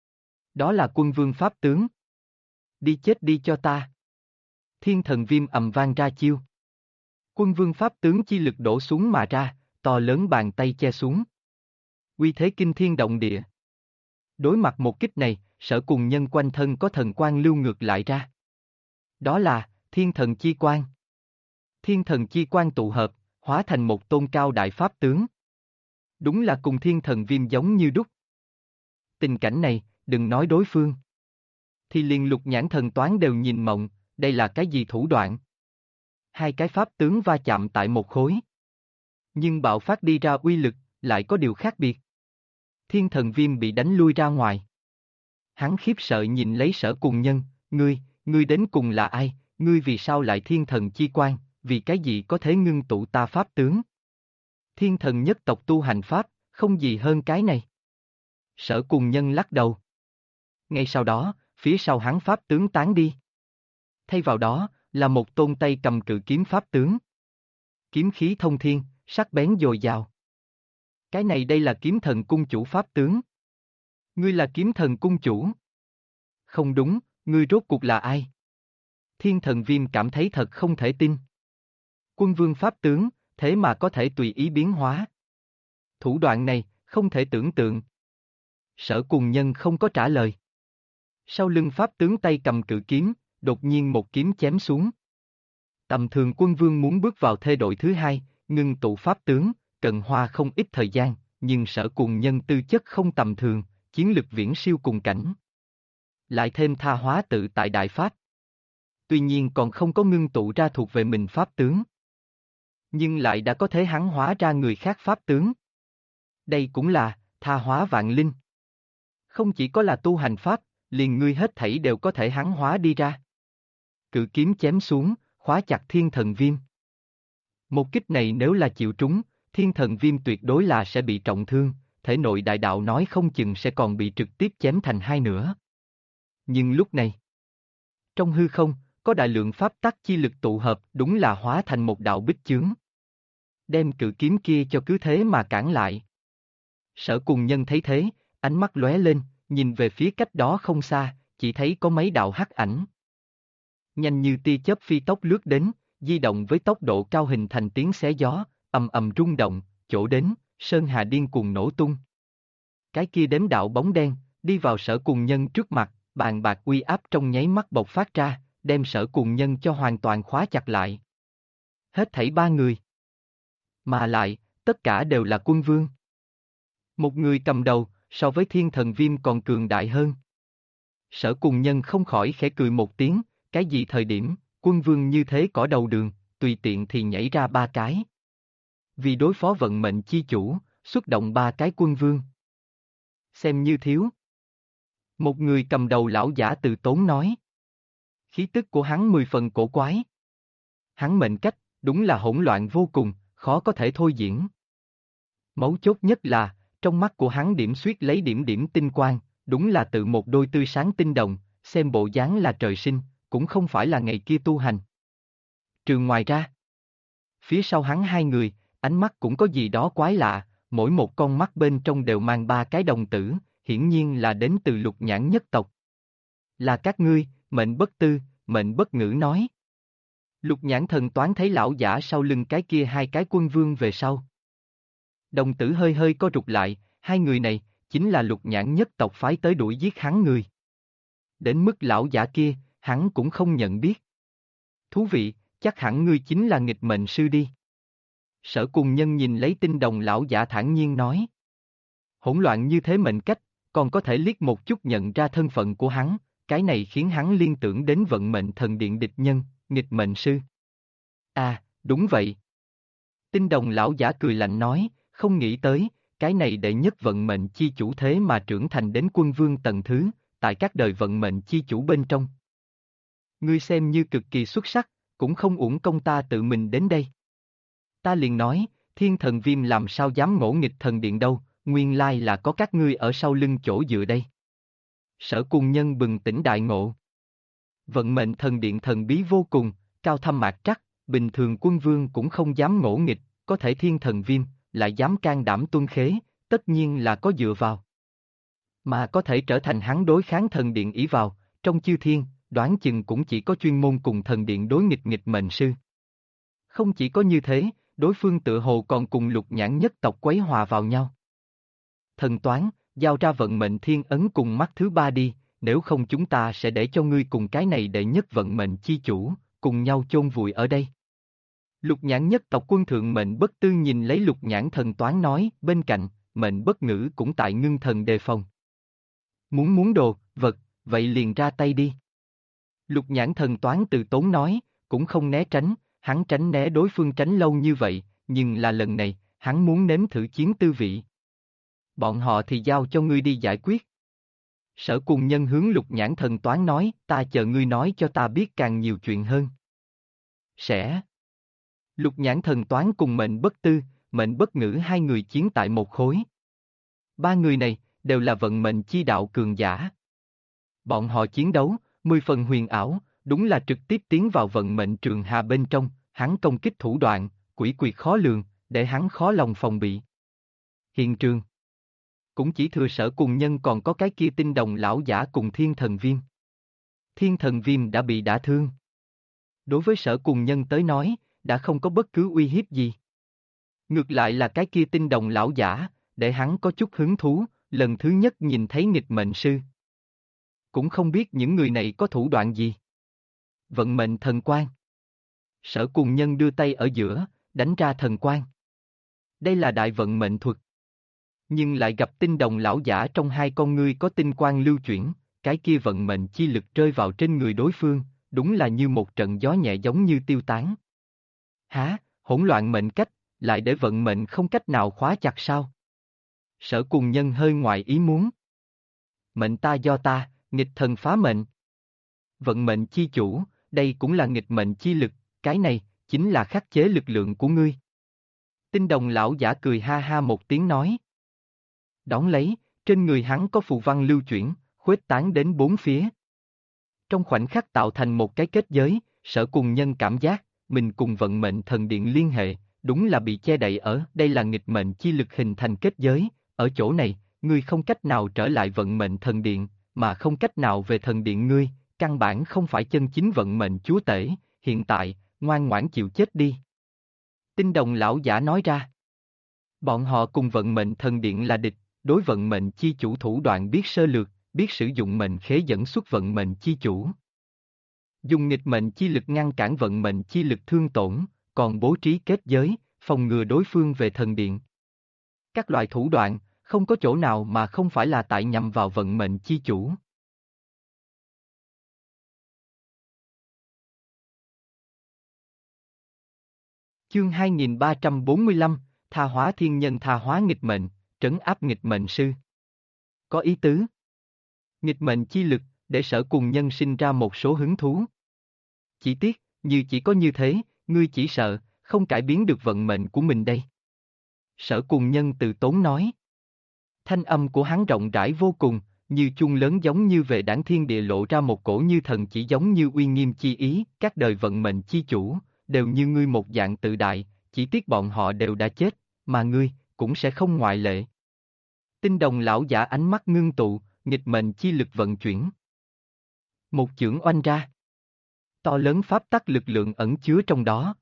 Đó là quân vương pháp tướng. Đi chết đi cho ta. Thiên thần viêm ầm vang ra chiêu. Quân vương pháp tướng chi lực đổ xuống mà ra, to lớn bàn tay che xuống. Uy thế kinh thiên động địa. Đối mặt một kích này, Sở Cùng Nhân quanh thân có thần quang lưu ngược lại ra. Đó là thiên thần chi quang. Thiên thần chi quang tụ hợp, hóa thành một tôn cao đại pháp tướng. Đúng là cùng thiên thần viêm giống như đúc. Tình cảnh này, đừng nói đối phương. Thì liền Lục Nhãn Thần Toán đều nhìn mộng, đây là cái gì thủ đoạn? Hai cái pháp tướng va chạm tại một khối. Nhưng bạo phát đi ra uy lực, lại có điều khác biệt. Thiên thần viêm bị đánh lui ra ngoài. Hắn khiếp sợ nhìn lấy Sở Cùng Nhân, ngươi đến cùng là ai, ngươi vì sao lại thiên thần chi quang, vì cái gì có thể ngưng tụ ta pháp tướng? Thiên thần nhất tộc tu hành pháp, không gì hơn cái này. Sở Cùng Nhân lắc đầu. Ngay sau đó, phía sau hắn pháp tướng tán đi. Thay vào đó, là một tôn tay cầm cự kiếm pháp tướng. Kiếm khí thông thiên, sắc bén dồi dào. Cái này đây là kiếm thần cung chủ pháp tướng. Ngươi là kiếm thần cung chủ? Không đúng, ngươi rốt cuộc là ai? Thiên thần viêm cảm thấy thật không thể tin. Quân vương pháp tướng, thế mà có thể tùy ý biến hóa. Thủ đoạn này, không thể tưởng tượng. Sở Cùng Nhân không có trả lời. Sau lưng pháp tướng tay cầm cự kiếm, đột nhiên một kiếm chém xuống. Tầm thường quân vương muốn bước vào thê đội thứ hai, ngưng tụ pháp tướng, cần hoa không ít thời gian, nhưng Sở Cùng Nhân tư chất không tầm thường, chiến lực viễn siêu cùng cảnh. Lại thêm tha hóa tự tại đại pháp. Tuy nhiên còn không có ngưng tụ ra thuộc về mình pháp tướng. Nhưng lại đã có thể hắn hóa ra người khác pháp tướng. Đây cũng là tha hóa vạn linh. Không chỉ có là tu hành pháp, liền ngươi hết thảy đều có thể hắn hóa đi ra. Cự kiếm chém xuống, khóa chặt thiên thần viêm. Một kích này nếu là chịu trúng, thiên thần viêm tuyệt đối là sẽ bị trọng thương, thể nội đại đạo nói không chừng sẽ còn bị trực tiếp chém thành hai nửa. Nhưng lúc này, trong hư không, có đại lượng pháp tắc chi lực tụ hợp đúng là hóa thành một đạo bích chướng. Đem cự kiếm kia cho cứ thế mà cản lại. Sở Cùng Nhân thấy thế, ánh mắt lóe lên, nhìn về phía cách đó không xa, chỉ thấy có mấy đạo hắc ảnh. Nhanh như tia chớp phi tốc lướt đến, di động với tốc độ cao hình thành tiếng xé gió, ầm ầm rung động, chỗ đến, sơn hà điên cuồng nổ tung. Cái kia đếm đạo bóng đen, đi vào Sở Cùng Nhân trước mặt, bàn bạc uy áp trong nháy mắt bộc phát ra, đem Sở Cùng Nhân cho hoàn toàn khóa chặt lại. Hết thảy ba người. Mà lại, tất cả đều là quân vương. Một người cầm đầu, so với thiên thần viêm còn cường đại hơn. Sở Cùng Nhân không khỏi khẽ cười một tiếng, cái gì thời điểm, quân vương như thế cỏ đầu đường, tùy tiện thì nhảy ra ba cái. Vì đối phó vận mệnh chi chủ, xuất động ba cái quân vương. Xem như thiếu. Một người cầm đầu lão giả từ tốn nói. Khí tức của hắn 10 phần cổ quái. Hắn mệnh cách, đúng là hỗn loạn vô cùng, khó có thể thôi diễn. Mấu chốt nhất là, trong mắt của hắn điểm xuyết lấy điểm điểm tinh quang, đúng là tự một đôi tươi sáng tinh đồng, xem bộ dáng là trời sinh, cũng không phải là ngày kia tu hành. Trừ ngoài ra, phía sau hắn hai người, ánh mắt cũng có gì đó quái lạ, mỗi một con mắt bên trong đều mang ba cái đồng tử, hiển nhiên là đến từ Lục Nhãn nhất tộc. Là các ngươi, mệnh bất tư, mệnh bất ngữ nói. Lục Nhãn thần toán thấy lão giả sau lưng cái kia hai cái quân vương về sau. Đồng tử hơi hơi co rụt lại, hai người này, chính là Lục Nhãn nhất tộc phái tới đuổi giết hắn người. Đến mức lão giả kia, hắn cũng không nhận biết. Thú vị, chắc hẳn ngươi chính là nghịch mệnh sư đi. Sở Cùng Nhân nhìn lấy tinh đồng lão giả thản nhiên nói. Hỗn loạn như thế mệnh cách, còn có thể liếc một chút nhận ra thân phận của hắn, cái này khiến hắn liên tưởng đến vận mệnh thần điện địch nhân, nghịch mệnh sư. À, đúng vậy. Tinh đồng lão giả cười lạnh nói, không nghĩ tới, cái này đệ nhất vận mệnh chi chủ thế mà trưởng thành đến quân vương tầng thứ, tại các đời vận mệnh chi chủ bên trong. Ngươi xem như cực kỳ xuất sắc, cũng không uổng công ta tự mình đến đây. Ta liền nói, thiên thần viêm làm sao dám ngỗ nghịch thần điện đâu, nguyên lai là có các ngươi ở sau lưng chỗ dựa đây. Sở Cùng Nhân bừng tỉnh đại ngộ. Vận mệnh thần điện thần bí vô cùng, cao thâm mạc trắc, bình thường quân vương cũng không dám ngỗ nghịch, có thể thiên thần viêm, lại dám can đảm tuân khế, tất nhiên là có dựa vào. Mà có thể trở thành hắn đối kháng thần điện ỷ vào, trong chư thiên, đoán chừng cũng chỉ có chuyên môn cùng thần điện đối nghịch nghịch mệnh sư. Không chỉ có như thế, đối phương tự hồ còn cùng Lục Nhãn nhất tộc quấy hòa vào nhau. Thần toán, giao ra vận mệnh thiên ấn cùng mắt thứ ba đi, nếu không chúng ta sẽ để cho ngươi cùng cái này đệ nhất vận mệnh chi chủ, cùng nhau chôn vùi ở đây. Lục Nhãn nhất tộc quân thượng mệnh bất tư nhìn lấy Lục Nhãn thần toán nói, bên cạnh, mệnh bất ngữ cũng tại ngưng thần đề phòng. Muốn đồ, vật, vậy liền ra tay đi. Lục Nhãn thần toán từ tốn nói, cũng không né tránh, hắn tránh né đối phương tránh lâu như vậy, nhưng là lần này, hắn muốn nếm thử chiến tư vị. Bọn họ thì giao cho ngươi đi giải quyết. Sở Cùng Nhân hướng Lục Nhãn thần toán nói, ta chờ ngươi nói cho ta biết càng nhiều chuyện hơn. Sẽ. Lục Nhãn thần toán cùng mệnh bất tư, mệnh bất ngữ hai người chiến tại một khối. Ba người này, đều là vận mệnh chi đạo cường giả. Bọn họ chiến đấu, 10 phần huyền ảo, đúng là trực tiếp tiến vào vận mệnh trường hà bên trong, hắn công kích thủ đoạn, quỷ quyệt khó lường, để hắn khó lòng phòng bị. Hiện trường. Cũng chỉ thừa Sở Cùng Nhân còn có cái kia Tinh Đồng lão giả cùng Thiên Thần Viêm. Thiên Thần Viêm đã bị đả thương. Đối với Sở Cùng Nhân tới nói, đã không có bất cứ uy hiếp gì. Ngược lại là cái kia Tinh Đồng lão giả, để hắn có chút hứng thú, lần thứ nhất nhìn thấy nghịch mệnh sư. Cũng không biết những người này có thủ đoạn gì. Vận mệnh thần quang. Sở Cùng Nhân đưa tay ở giữa, đánh ra thần quang. Đây là đại vận mệnh thuật. Nhưng lại gặp Tinh Đồng lão giả trong hai con ngươi có tinh quang lưu chuyển, cái kia vận mệnh chi lực rơi vào trên người đối phương, đúng là như một trận gió nhẹ giống như tiêu tán. Hả, hỗn loạn mệnh cách, lại để vận mệnh không cách nào khóa chặt sao? Sở Cùng Nhân hơi ngoài ý muốn. Mệnh ta do ta, nghịch thần phá mệnh. Vận mệnh chi chủ, đây cũng là nghịch mệnh chi lực, cái này, chính là khắc chế lực lượng của ngươi. Tinh Đồng lão giả cười ha ha một tiếng nói. Đón lấy, trên người hắn có phù văn lưu chuyển, khuếch tán đến bốn phía. Trong khoảnh khắc tạo thành một cái kết giới, Sở Cùng Nhân cảm giác, mình cùng vận mệnh thần điện liên hệ, đúng là bị che đậy ở, đây là nghịch mệnh chi lực hình thành kết giới, ở chỗ này, ngươi không cách nào trở lại vận mệnh thần điện, mà không cách nào về thần điện ngươi, căn bản không phải chân chính vận mệnh chúa tể, hiện tại, ngoan ngoãn chịu chết đi. Tinh Đồng lão giả nói ra. Bọn họ cùng vận mệnh thần điện là địch, đối vận mệnh chi chủ thủ đoạn biết sơ lược, biết sử dụng mệnh khế dẫn xuất vận mệnh chi chủ. Dùng nghịch mệnh chi lực ngăn cản vận mệnh chi lực thương tổn, còn bố trí kết giới, phòng ngừa đối phương về thần điện. Các loại thủ đoạn, không có chỗ nào mà không phải là tại nhằm vào vận mệnh chi chủ. Chương 2345, Tha hóa thiên nhân tha hóa nghịch mệnh, trấn áp nghịch mệnh sư. Có ý tứ. Nghịch mệnh chi lực, để Sở Cùng Nhân sinh ra một số hứng thú. Chỉ tiếc, như chỉ có như thế, ngươi chỉ sợ, không cải biến được vận mệnh của mình đây. Sở Cùng Nhân từ tốn nói. Thanh âm của hắn rộng rãi vô cùng, như chuông lớn giống như về đảng thiên địa lộ ra một cổ như thần chỉ giống như uy nghiêm chi ý, các đời vận mệnh chi chủ, đều như ngươi một dạng tự đại, chỉ tiếc bọn họ đều đã chết, mà ngươi, cũng sẽ không ngoại lệ. Tinh Đồng lão giả ánh mắt ngưng tụ, nghịch mệnh chi lực vận chuyển. Một chưởng oanh ra. To lớn pháp tắc lực lượng ẩn chứa trong đó.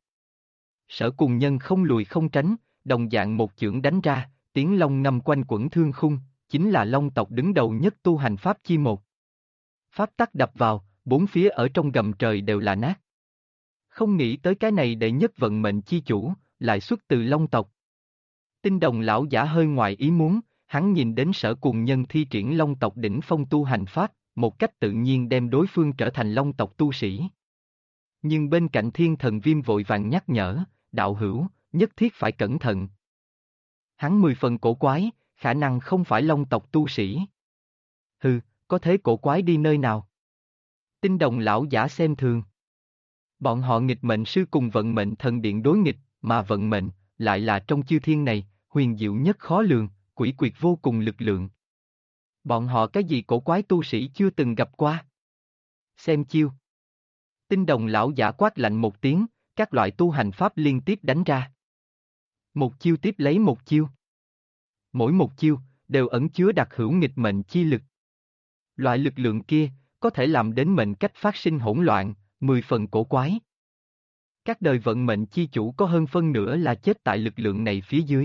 Sở Cùng Nhân không lùi không tránh, đồng dạng một chưởng đánh ra, tiếng long ngâm quanh quẩn thương khung, chính là long tộc đứng đầu nhất tu hành pháp chi một. Pháp tắc đập vào, bốn phía ở trong gầm trời đều là nát. Không nghĩ tới cái này đệ nhất vận mệnh chi chủ, lại xuất từ long tộc. Tinh Đồng lão giả hơi ngoài ý muốn, hắn nhìn đến Sở Cùng Nhân thi triển long tộc đỉnh phong tu hành pháp, một cách tự nhiên đem đối phương trở thành long tộc tu sĩ. Nhưng bên cạnh Thiên Thần Viêm vội vàng nhắc nhở, đạo hữu, nhất thiết phải cẩn thận. Hắn 10 phần cổ quái, khả năng không phải long tộc tu sĩ. Hừ, có thế cổ quái đi nơi nào? Tinh Đồng lão giả xem thường. Bọn họ nghịch mệnh sư cùng vận mệnh thần điện đối nghịch, mà vận mệnh, lại là trong chư thiên này, huyền diệu nhất khó lường, quỷ quyệt vô cùng lực lượng. Bọn họ cái gì cổ quái tu sĩ chưa từng gặp qua? Xem chiêu. Tinh Đồng lão giả quát lạnh một tiếng, các loại tu hành pháp liên tiếp đánh ra. Một chiêu tiếp lấy một chiêu. Mỗi một chiêu, đều ẩn chứa đặc hữu nghịch mệnh chi lực. Loại lực lượng kia, có thể làm đến mệnh cách phát sinh hỗn loạn, 10 phần cổ quái. Các đời vận mệnh chi chủ có hơn phân nửa là chết tại lực lượng này phía dưới.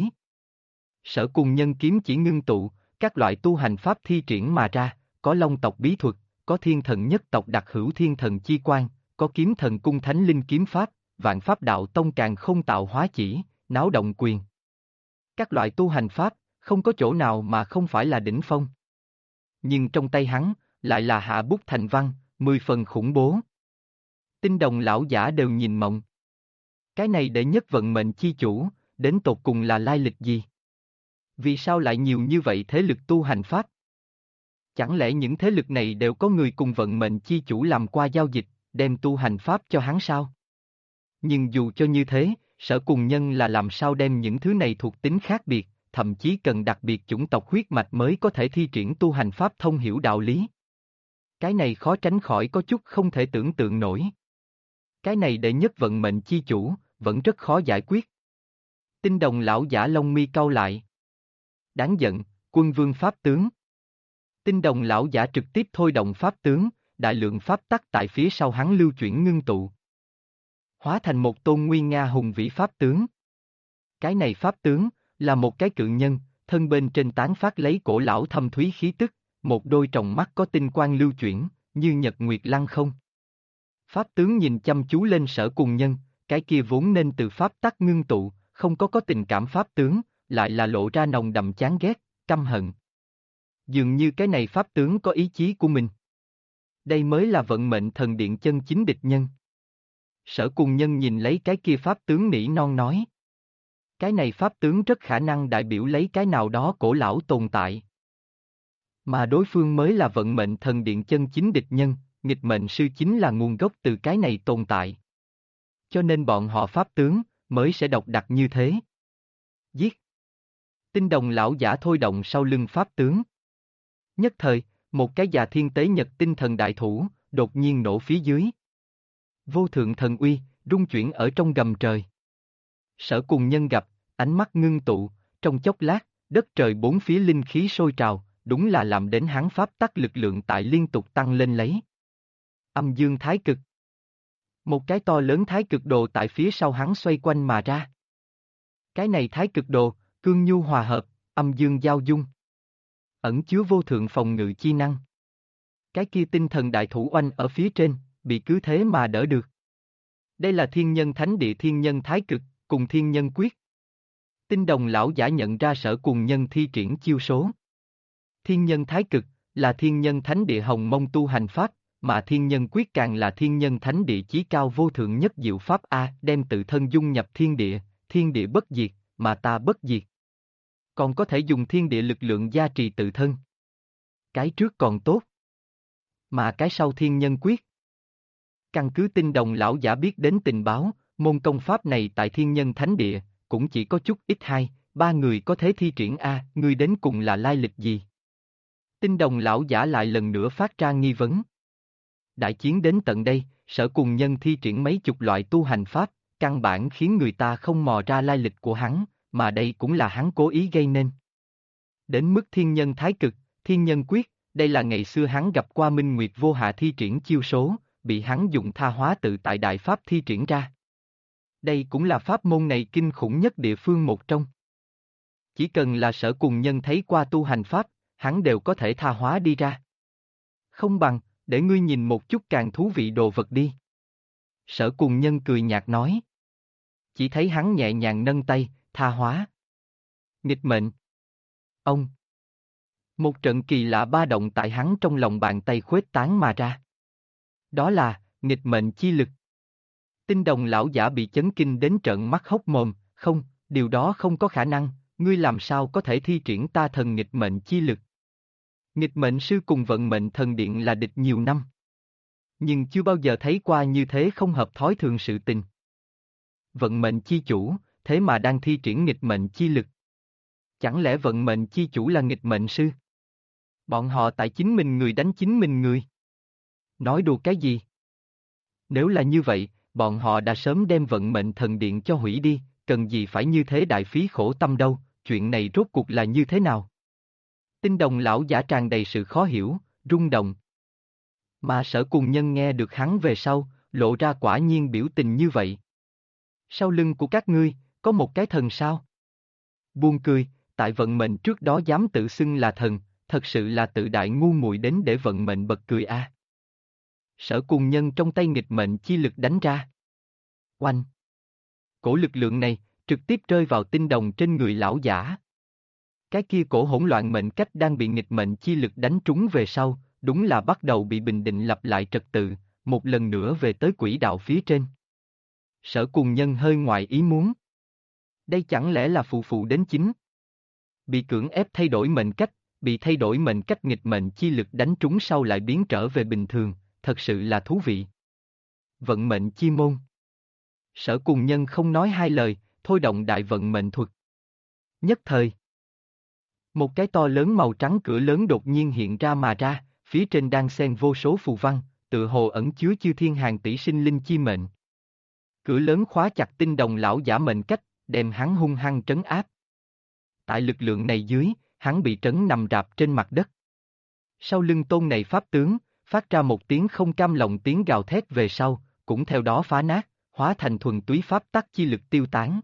Sở Cùng Nhân kiếm chỉ ngưng tụ, các loại tu hành pháp thi triển mà ra, có long tộc bí thuật, có thiên thần nhất tộc đặc hữu thiên thần chi quan, có kiếm thần cung thánh linh kiếm pháp, vạn pháp đạo tông càng không tạo hóa chỉ, náo động quyền. Các loại tu hành pháp, không có chỗ nào mà không phải là đỉnh phong. Nhưng trong tay hắn, lại là hạ bút thành văn, 10 phần khủng bố. Tinh Đồng lão giả đều nhìn mộng. Cái này đệ nhất vận mệnh chi chủ, đến tột cùng là lai lịch gì? Vì sao lại nhiều như vậy thế lực tu hành pháp? Chẳng lẽ những thế lực này đều có người cùng vận mệnh chi chủ làm qua giao dịch, đem tu hành pháp cho hắn sao? Nhưng dù cho như thế, Sở Cùng Nhân là làm sao đem những thứ này thuộc tính khác biệt, thậm chí cần đặc biệt chủng tộc huyết mạch mới có thể thi triển tu hành pháp thông hiểu đạo lý. Cái này khó tránh khỏi có chút không thể tưởng tượng nổi. Cái này đệ nhất vận mệnh chi chủ, vẫn rất khó giải quyết. Tinh Đồng lão giả lông mi cau lại. Đáng giận, quân vương pháp tướng. Tinh đồng lão giả trực tiếp thôi động pháp tướng, đại lượng pháp tắc tại phía sau hắn lưu chuyển ngưng tụ. Hóa thành một tôn nguy nga hùng vĩ pháp tướng. Cái này pháp tướng, là một cái cự nhân, thân bên trên tán phát lấy cổ lão thâm thúy khí tức, một đôi tròng mắt có tinh quang lưu chuyển, như nhật nguyệt lăng không. Pháp tướng nhìn chăm chú lên Sở Cùng Nhân, cái kia vốn nên từ pháp tắc ngưng tụ, không có tình cảm pháp tướng, lại là lộ ra nồng đậm chán ghét, căm hận. Dường như cái này pháp tướng có ý chí của mình. Đây mới là vận mệnh thần điện chân chính địch nhân. Sở Cùng Nhân nhìn lấy cái kia pháp tướng nỉ non nói. Cái này pháp tướng rất khả năng đại biểu lấy cái nào đó cổ lão tồn tại. Mà đối phương mới là vận mệnh thần điện chân chính địch nhân, nghịch mệnh sư chính là nguồn gốc từ cái này tồn tại. Cho nên bọn họ pháp tướng, mới sẽ độc đặc như thế. Giết! Tinh đồng lão giả thôi động sau lưng pháp tướng. Nhất thời, một cái già thiên tế nhật tinh thần đại thủ, đột nhiên nổ phía dưới. Vô thượng thần uy, rung chuyển ở trong gầm trời. Sở Cùng Nhân gặp, ánh mắt ngưng tụ, trong chốc lát, đất trời bốn phía linh khí sôi trào, đúng là làm đến hắn pháp tắc lực lượng tại liên tục tăng lên lấy. Âm dương thái cực. Một cái to lớn thái cực đồ tại phía sau hắn xoay quanh mà ra. Cái này thái cực đồ, cương nhu hòa hợp, âm dương giao dung. Ẩn chứa vô thượng phòng ngự chi năng. Cái kia tinh thần đại thủ oanh ở phía trên, bị cứ thế mà đỡ được. Đây là thiên nhân thánh địa thiên nhân thái cực, cùng thiên nhân quyết. Tinh đồng lão giả nhận ra Sở Cùng Nhân thi triển chiêu số. Thiên nhân thái cực, là thiên nhân thánh địa hồng mông tu hành pháp, mà thiên nhân quyết càng là thiên nhân thánh địa chí cao vô thượng nhất diệu pháp A, đem tự thân dung nhập thiên địa bất diệt, mà ta bất diệt. Còn có thể dùng thiên địa lực lượng gia trì tự thân. Cái trước còn tốt. Mà cái sau thiên nhân quyết. Căn cứ tinh đồng lão giả biết đến tình báo, môn công pháp này tại thiên nhân thánh địa, cũng chỉ có chút ít hai, ba người có thể thi triển A, ngươi đến cùng là lai lịch gì? Tinh đồng lão giả lại lần nữa phát ra nghi vấn. Đại chiến đến tận đây, Sở Cùng Nhân thi triển mấy chục loại tu hành pháp, căn bản khiến người ta không mò ra lai lịch của hắn, mà đây cũng là hắn cố ý gây nên. Đến mức thiên nhân thái cực, thiên nhân quyết, đây là ngày xưa hắn gặp qua Minh Nguyệt Vô Hạ thi triển chiêu số, bị hắn dùng tha hóa tự tại đại pháp thi triển ra. Đây cũng là pháp môn này kinh khủng nhất địa phương một trong. Chỉ cần là Sở Cùng Nhân thấy qua tu hành pháp, hắn đều có thể tha hóa đi ra. Không bằng, để ngươi nhìn một chút càng thú vị đồ vật đi. Sở Cùng Nhân cười nhạt nói. Chỉ thấy hắn nhẹ nhàng nâng tay, tha hóa. Nghịch mệnh. Ông. Một trận kỳ lạ ba động tại hắn trong lòng bàn tay khuếch tán mà ra. Đó là, nghịch mệnh chi lực. Tinh đồng lão giả bị chấn kinh đến trợn mắt hốc mồm, không, điều đó không có khả năng, ngươi làm sao có thể thi triển ta thần nghịch mệnh chi lực. Nghịch mệnh sư cùng vận mệnh thần điện là địch nhiều năm. Nhưng chưa bao giờ thấy qua như thế không hợp thói thường sự tình. Vận mệnh chi chủ, thế mà đang thi triển nghịch mệnh chi lực. Chẳng lẽ vận mệnh chi chủ là nghịch mệnh sư? Bọn họ tại chính mình người đánh chính mình người. Nói đùa cái gì? Nếu là như vậy, bọn họ đã sớm đem vận mệnh thần điện cho hủy đi, cần gì phải như thế đại phí khổ tâm đâu, chuyện này rốt cuộc là như thế nào? Tinh đồng lão giả tràn đầy sự khó hiểu, rung động. Mà Sở Cùng Nhân nghe được hắn về sau, lộ ra quả nhiên biểu tình như vậy. Sau lưng của các ngươi, có một cái thần sao? Buông cười, tại vận mệnh trước đó dám tự xưng là thần, thật sự là tự đại ngu muội đến để vận mệnh bật cười a. Sở Cùng Nhân trong tay nghịch mệnh chi lực đánh ra. Oanh! Cổ lực lượng này, trực tiếp rơi vào tinh đồng trên người lão giả. Cái kia cổ hỗn loạn mệnh cách đang bị nghịch mệnh chi lực đánh trúng về sau, đúng là bắt đầu bị bình định lập lại trật tự, một lần nữa về tới quỹ đạo phía trên. Sở Cùng Nhân hơi ngoài ý muốn. Đây chẳng lẽ là phụ phụ đến chính? Bị cưỡng ép thay đổi mệnh cách, bị thay đổi mệnh cách nghịch mệnh chi lực đánh trúng sau lại biến trở về bình thường, thật sự là thú vị. Vận mệnh chi môn. Sở Cùng Nhân không nói hai lời, thôi động đại vận mệnh thuật. Nhất thời. Một cái to lớn màu trắng cửa lớn đột nhiên hiện ra mà ra, phía trên đang xen vô số phù văn, tự hồ ẩn chứa chư thiên hàng tỷ sinh linh chi mệnh. Cửa lớn khóa chặt tinh đồng lão giả mệnh cách, đem hắn hung hăng trấn áp. Tại lực lượng này dưới, hắn bị trấn nằm rạp trên mặt đất. Sau lưng tôn này pháp tướng, phát ra một tiếng không cam lòng tiếng gào thét về sau, cũng theo đó phá nát, hóa thành thuần túy pháp tắc chi lực tiêu tán.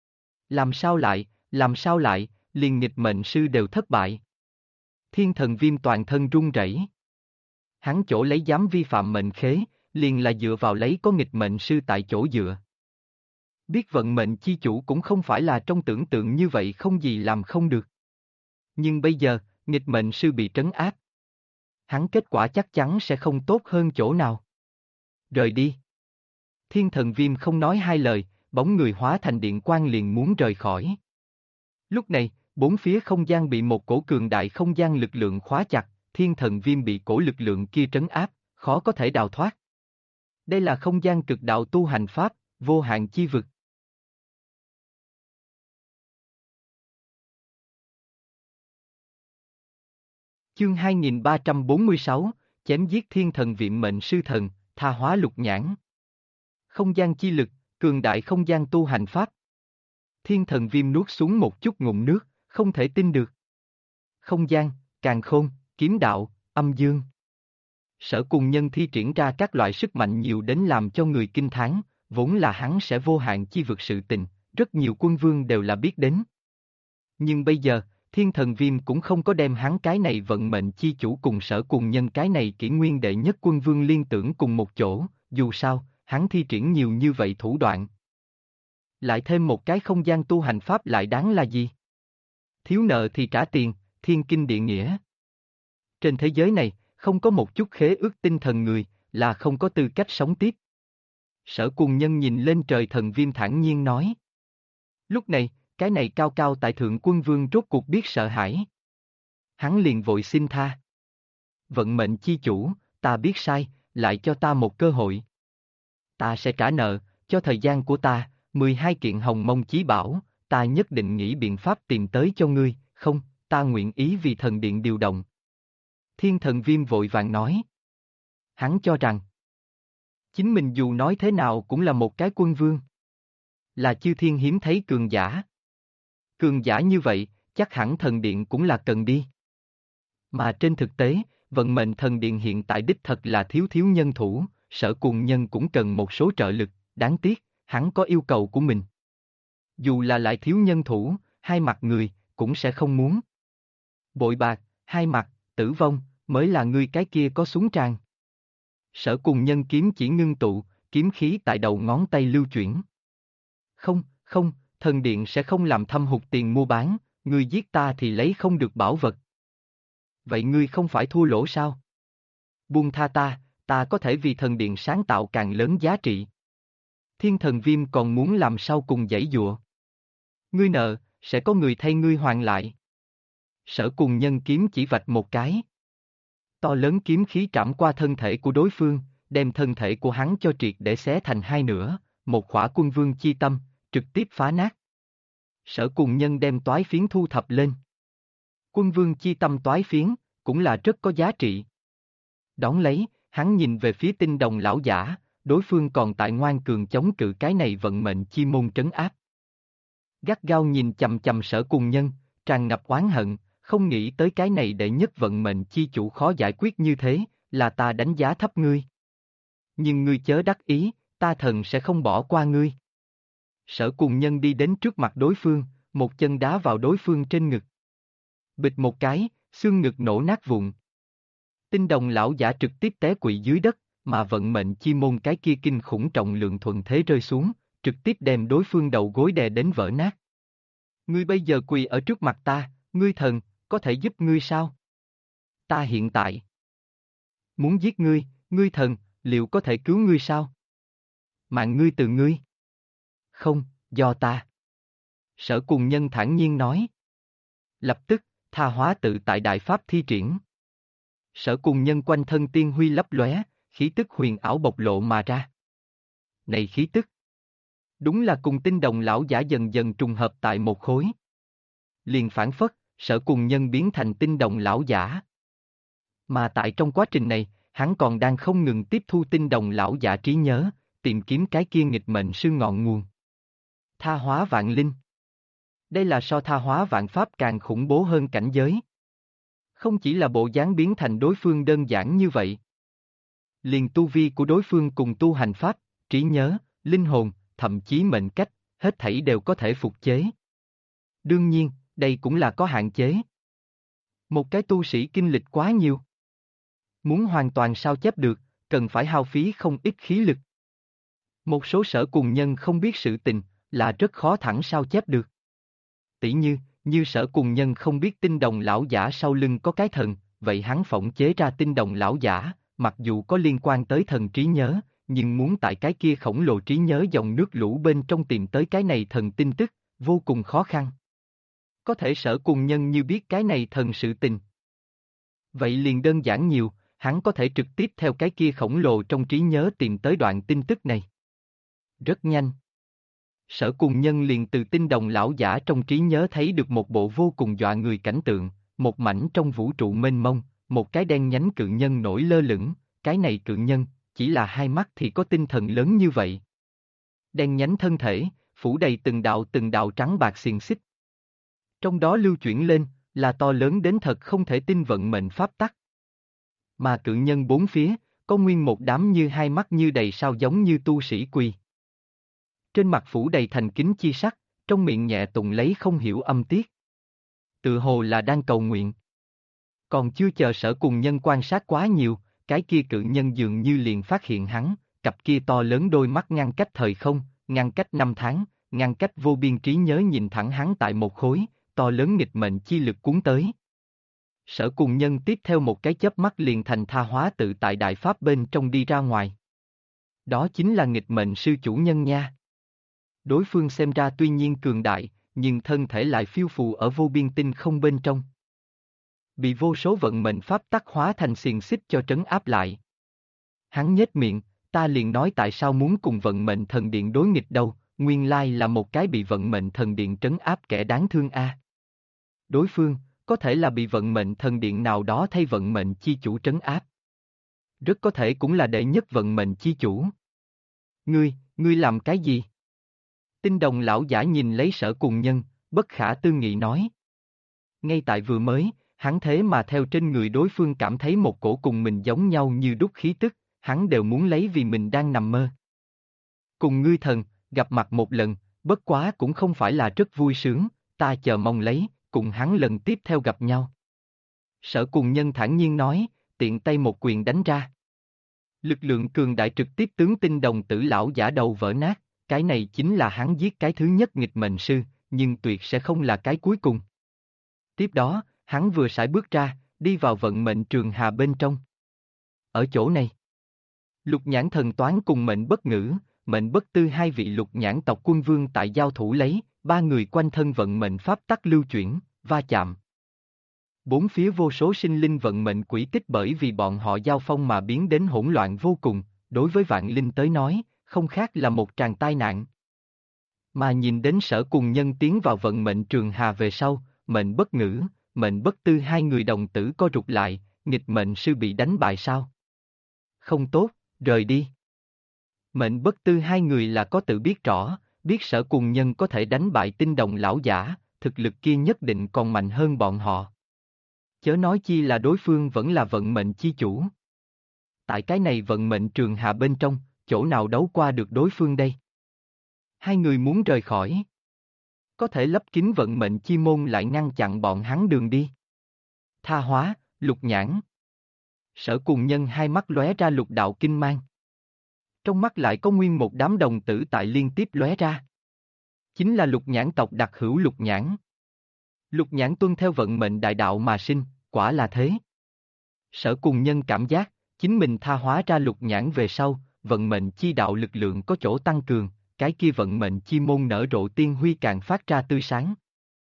Làm sao lại, liền nghịch mệnh sư đều thất bại. Thiên thần viêm toàn thân run rẩy. Hắn chỗ lấy dám vi phạm mệnh khế, liền là dựa vào lấy có nghịch mệnh sư tại chỗ dựa. Biết vận mệnh chi chủ cũng không phải là trong tưởng tượng như vậy không gì làm không được. Nhưng bây giờ, nghịch mệnh sư bị trấn áp. Hắn kết quả chắc chắn sẽ không tốt hơn chỗ nào. Rời đi. Thiên thần viêm không nói hai lời, bóng người hóa thành điện quang liền muốn rời khỏi. Lúc này, bốn phía không gian bị một cổ cường đại không gian lực lượng khóa chặt, thiên thần viêm bị cổ lực lượng kia trấn áp, khó có thể đào thoát. Đây là không gian cực đạo tu hành pháp, vô hạn chi vực. Chương 2346, chém giết thiên thần viện mệnh sư thần, tha hóa lục nhãn. Không gian chi lực, cường đại không gian tu hành pháp. Thiên thần viêm nuốt xuống một chút ngụm nước, không thể tin được. Không gian, càn khôn, kiếm đạo, âm dương. Sở Cùng Nhân thi triển ra các loại sức mạnh nhiều đến làm cho người kinh thán, vốn là hắn sẽ vô hạn chi vực sự tình, rất nhiều quân vương đều là biết đến. Nhưng bây giờ, thiên thần viêm cũng không có đem hắn cái này vận mệnh chi chủ cùng Sở Cùng Nhân cái này kỷ nguyên đệ nhất quân vương liên tưởng cùng một chỗ, dù sao, hắn thi triển nhiều như vậy thủ đoạn. Lại thêm một cái không gian tu hành pháp lại đáng là gì? Thiếu nợ thì trả tiền, thiên kinh địa nghĩa. Trên thế giới này, không có một chút khế ước tinh thần người, là không có tư cách sống tiếp. Sở Cùng Nhân nhìn lên trời thần viêm thản nhiên nói. Lúc này, cái này cao cao tại thượng quân vương rốt cuộc biết sợ hãi. Hắn liền vội xin tha. Vận mệnh chi chủ, ta biết sai, lại cho ta một cơ hội. Ta sẽ trả nợ, cho thời gian của ta, 12 kiện hồng mông chí bảo, ta nhất định nghĩ biện pháp tìm tới cho ngươi, không, ta nguyện ý vì thần điện điều động. Thiên thần viêm vội vàng nói. Hắn cho rằng, chính mình dù nói thế nào cũng là một cái quân vương. Là chư thiên hiếm thấy cường giả. Cường giả như vậy, chắc hẳn thần điện cũng là cần đi. Mà trên thực tế, vận mệnh thần điện hiện tại đích thật là thiếu nhân thủ, Sở Cùng Nhân cũng cần một số trợ lực, đáng tiếc, hắn có yêu cầu của mình. Dù là lại thiếu nhân thủ, hai mặt người, cũng sẽ không muốn. Bội bạc, hai mặt, tử vong, mới là ngươi cái kia có súng tràn. Sở Cùng Nhân kiếm chỉ ngưng tụ, kiếm khí tại đầu ngón tay lưu chuyển. Không, thần điện sẽ không làm thâm hụt tiền mua bán, ngươi giết ta thì lấy không được bảo vật. Vậy ngươi không phải thua lỗ sao? Buông tha ta có thể vì thần điện sáng tạo càng lớn giá trị. Thiên thần viêm còn muốn làm sao cùng giãy giụa. Ngươi nợ, sẽ có người thay ngươi hoàn lại. Sở Cùng Nhân kiếm chỉ vạch một cái. To lớn kiếm khí trảm qua thân thể của đối phương, đem thân thể của hắn cho triệt để xé thành hai nửa, một khỏa quân vương chi tâm, trực tiếp phá nát. Sở Cùng Nhân đem toái phiến thu thập lên. Quân vương chi tâm toái phiến, cũng là rất có giá trị. Đón lấy, hắn nhìn về phía Tinh Đồng lão giả, đối phương còn tại ngoan cường chống cự cái này vận mệnh chi môn trấn áp. Gắt gao nhìn chằm chằm Sở Cùng Nhân, tràn ngập oán hận, không nghĩ tới cái này đệ nhất vận mệnh chi chủ khó giải quyết như thế, là ta đánh giá thấp ngươi. Nhưng ngươi chớ đắc ý, ta thần sẽ không bỏ qua ngươi. Sở Cùng Nhân đi đến trước mặt đối phương, một chân đá vào đối phương trên ngực. Bịch một cái, xương ngực nổ nát vụn. Tinh Đồng lão giả trực tiếp té quỵ dưới đất, mà vận mệnh chi môn cái kia kinh khủng trọng lượng thuận thế rơi xuống, trực tiếp đem đối phương đầu gối đè đến vỡ nát. Ngươi bây giờ quỳ ở trước mặt ta, ngươi thần, có thể giúp ngươi sao? Ta hiện tại muốn giết ngươi, ngươi thần, liệu có thể cứu ngươi sao? Mạng ngươi từ ngươi. Không, do ta. Sở Cùng Nhân thản nhiên nói. Lập tức, tha hóa tự tại đại pháp thi triển. Sở Cùng Nhân quanh thân tiên huy lấp lóe, khí tức huyền ảo bộc lộ mà ra. Này khí tức, đúng là cùng Tinh Đồng lão giả dần dần trùng hợp tại một khối. Liền phản phất, Sở Cùng Nhân biến thành Tinh Đồng lão giả. Mà tại trong quá trình này, hắn còn đang không ngừng tiếp thu Tinh Đồng lão giả trí nhớ, tìm kiếm cái kia nghịch mệnh sư ngọn nguồn. Tha hóa vạn linh. Đây là so tha hóa vạn pháp càng khủng bố hơn cảnh giới. Không chỉ là bộ dáng biến thành đối phương đơn giản như vậy. Liền tu vi của đối phương cùng tu hành pháp, trí nhớ, linh hồn, thậm chí mệnh cách, hết thảy đều có thể phục chế. Đương nhiên, đây cũng là có hạn chế. Một cái tu sĩ kinh lịch quá nhiều. Muốn hoàn toàn sao chép được, cần phải hao phí không ít khí lực. Một số sở cùng nhân không biết sự tình, là rất khó thẳng sao chép được. Tỷ như sở cùng nhân không biết tinh đồng lão giả sau lưng có cái thần, vậy hắn phỏng chế ra tinh đồng lão giả, mặc dù có liên quan tới thần trí nhớ, nhưng muốn tại cái kia khổng lồ trí nhớ dòng nước lũ bên trong tìm tới cái này thần tin tức, vô cùng khó khăn. Có thể sở cùng nhân như biết cái này thần sự tình. Vậy liền đơn giản nhiều, hắn có thể trực tiếp theo cái kia khổng lồ trong trí nhớ tìm tới đoạn tin tức này. Rất nhanh. Sở cùng nhân liền từ tinh đồng lão giả trong trí nhớ thấy được một bộ vô cùng dọa người cảnh tượng, một mảnh trong vũ trụ mênh mông, một cái đen nhánh cự nhân nổi lơ lửng, cái này cự nhân, chỉ là hai mắt thì có tinh thần lớn như vậy. Đen nhánh thân thể, phủ đầy từng đạo trắng bạc xiềng xích. Trong đó lưu chuyển lên, là to lớn đến thật không thể tin vận mệnh pháp tắc. Mà cự nhân bốn phía, có nguyên một đám như hai mắt như đầy sao giống như tu sĩ quỳ. Trên mặt phủ đầy thành kính chi sắc, trong miệng nhẹ tụng lấy không hiểu âm tiết. Tự hồ là đang cầu nguyện. Còn chưa chờ sở cùng nhân quan sát quá nhiều, cái kia cự nhân dường như liền phát hiện hắn, cặp kia to lớn đôi mắt ngăn cách thời không, ngăn cách năm tháng, ngăn cách vô biên trí nhớ nhìn thẳng hắn tại một khối, to lớn nghịch mệnh chi lực cuốn tới. Sở cùng nhân tiếp theo một cái chớp mắt liền thành tha hóa tự tại đại pháp bên trong đi ra ngoài. Đó chính là nghịch mệnh sư chủ nhân nha. Đối phương xem ra tuy nhiên cường đại, nhưng thân thể lại phiêu phù ở vô biên tinh không bên trong. Bị vô số vận mệnh pháp tắc hóa thành xiềng xích cho trấn áp lại. Hắn nhếch miệng, ta liền nói tại sao muốn cùng vận mệnh thần điện đối nghịch đâu, nguyên lai là một cái bị vận mệnh thần điện trấn áp kẻ đáng thương a. Đối phương, có thể là bị vận mệnh thần điện nào đó thay vận mệnh chi chủ trấn áp. Rất có thể cũng là đệ nhất vận mệnh chi chủ. Ngươi làm cái gì? Tinh đồng lão giả nhìn lấy sở cùng nhân, bất khả tư nghị nói. Ngay tại vừa mới, hắn thế mà theo trên người đối phương cảm thấy một cổ cùng mình giống nhau như đúc khí tức, hắn đều muốn lấy vì mình đang nằm mơ. Cùng ngươi thần, gặp mặt một lần, bất quá cũng không phải là rất vui sướng, ta chờ mong lấy, cùng hắn lần tiếp theo gặp nhau. Sở cùng nhân thản nhiên nói, tiện tay một quyền đánh ra. Lực lượng cường đại trực tiếp tướng tinh đồng tử lão giả đầu vỡ nát, cái này chính là hắn giết cái thứ nhất nghịch mệnh sư, nhưng tuyệt sẽ không là cái cuối cùng. Tiếp đó, hắn vừa sải bước ra, đi vào vận mệnh trường hà bên trong. Ở chỗ này, Lục Nhãn thần toán cùng mệnh bất ngữ, mệnh bất tư hai vị lục nhãn tộc quân vương tại giao thủ lấy, ba người quanh thân vận mệnh pháp tắc lưu chuyển, va chạm. Bốn phía vô số sinh linh vận mệnh quỹ tích bởi vì bọn họ giao phong mà biến đến hỗn loạn vô cùng, đối với vạn linh tới nói, không khác là một tràng tai nạn. Mà nhìn đến sở cùng nhân tiến vào vận mệnh trường hà về sau, mệnh bất ngữ, mệnh bất tư hai người đồng tử co rụt lại, nghịch mệnh sư bị đánh bại sao? Không tốt, rời đi. Mệnh bất tư hai người là có tự biết rõ, biết sở cùng nhân có thể đánh bại tinh đồng lão giả, thực lực kia nhất định còn mạnh hơn bọn họ. Chớ nói chi là đối phương vẫn là vận mệnh chi chủ. Tại cái này vận mệnh trường hà bên trong, chỗ nào đấu qua được đối phương đây? Hai người muốn rời khỏi. Có thể lấp kín vận mệnh chi môn lại ngăn chặn bọn hắn đường đi. Tha hóa, lục nhãn. Sở cùng nhân hai mắt lóe ra lục đạo kinh mang. Trong mắt lại có nguyên một đám đồng tử tại liên tiếp lóe ra. Chính là lục nhãn tộc đặc hữu lục nhãn. Lục nhãn tuân theo vận mệnh đại đạo mà sinh, quả là thế. Sở cùng nhân cảm giác, chính mình tha hóa ra lục nhãn về sau, vận mệnh chi đạo lực lượng có chỗ tăng cường, cái kia vận mệnh chi môn nở rộ tiên huy càng phát ra tươi sáng.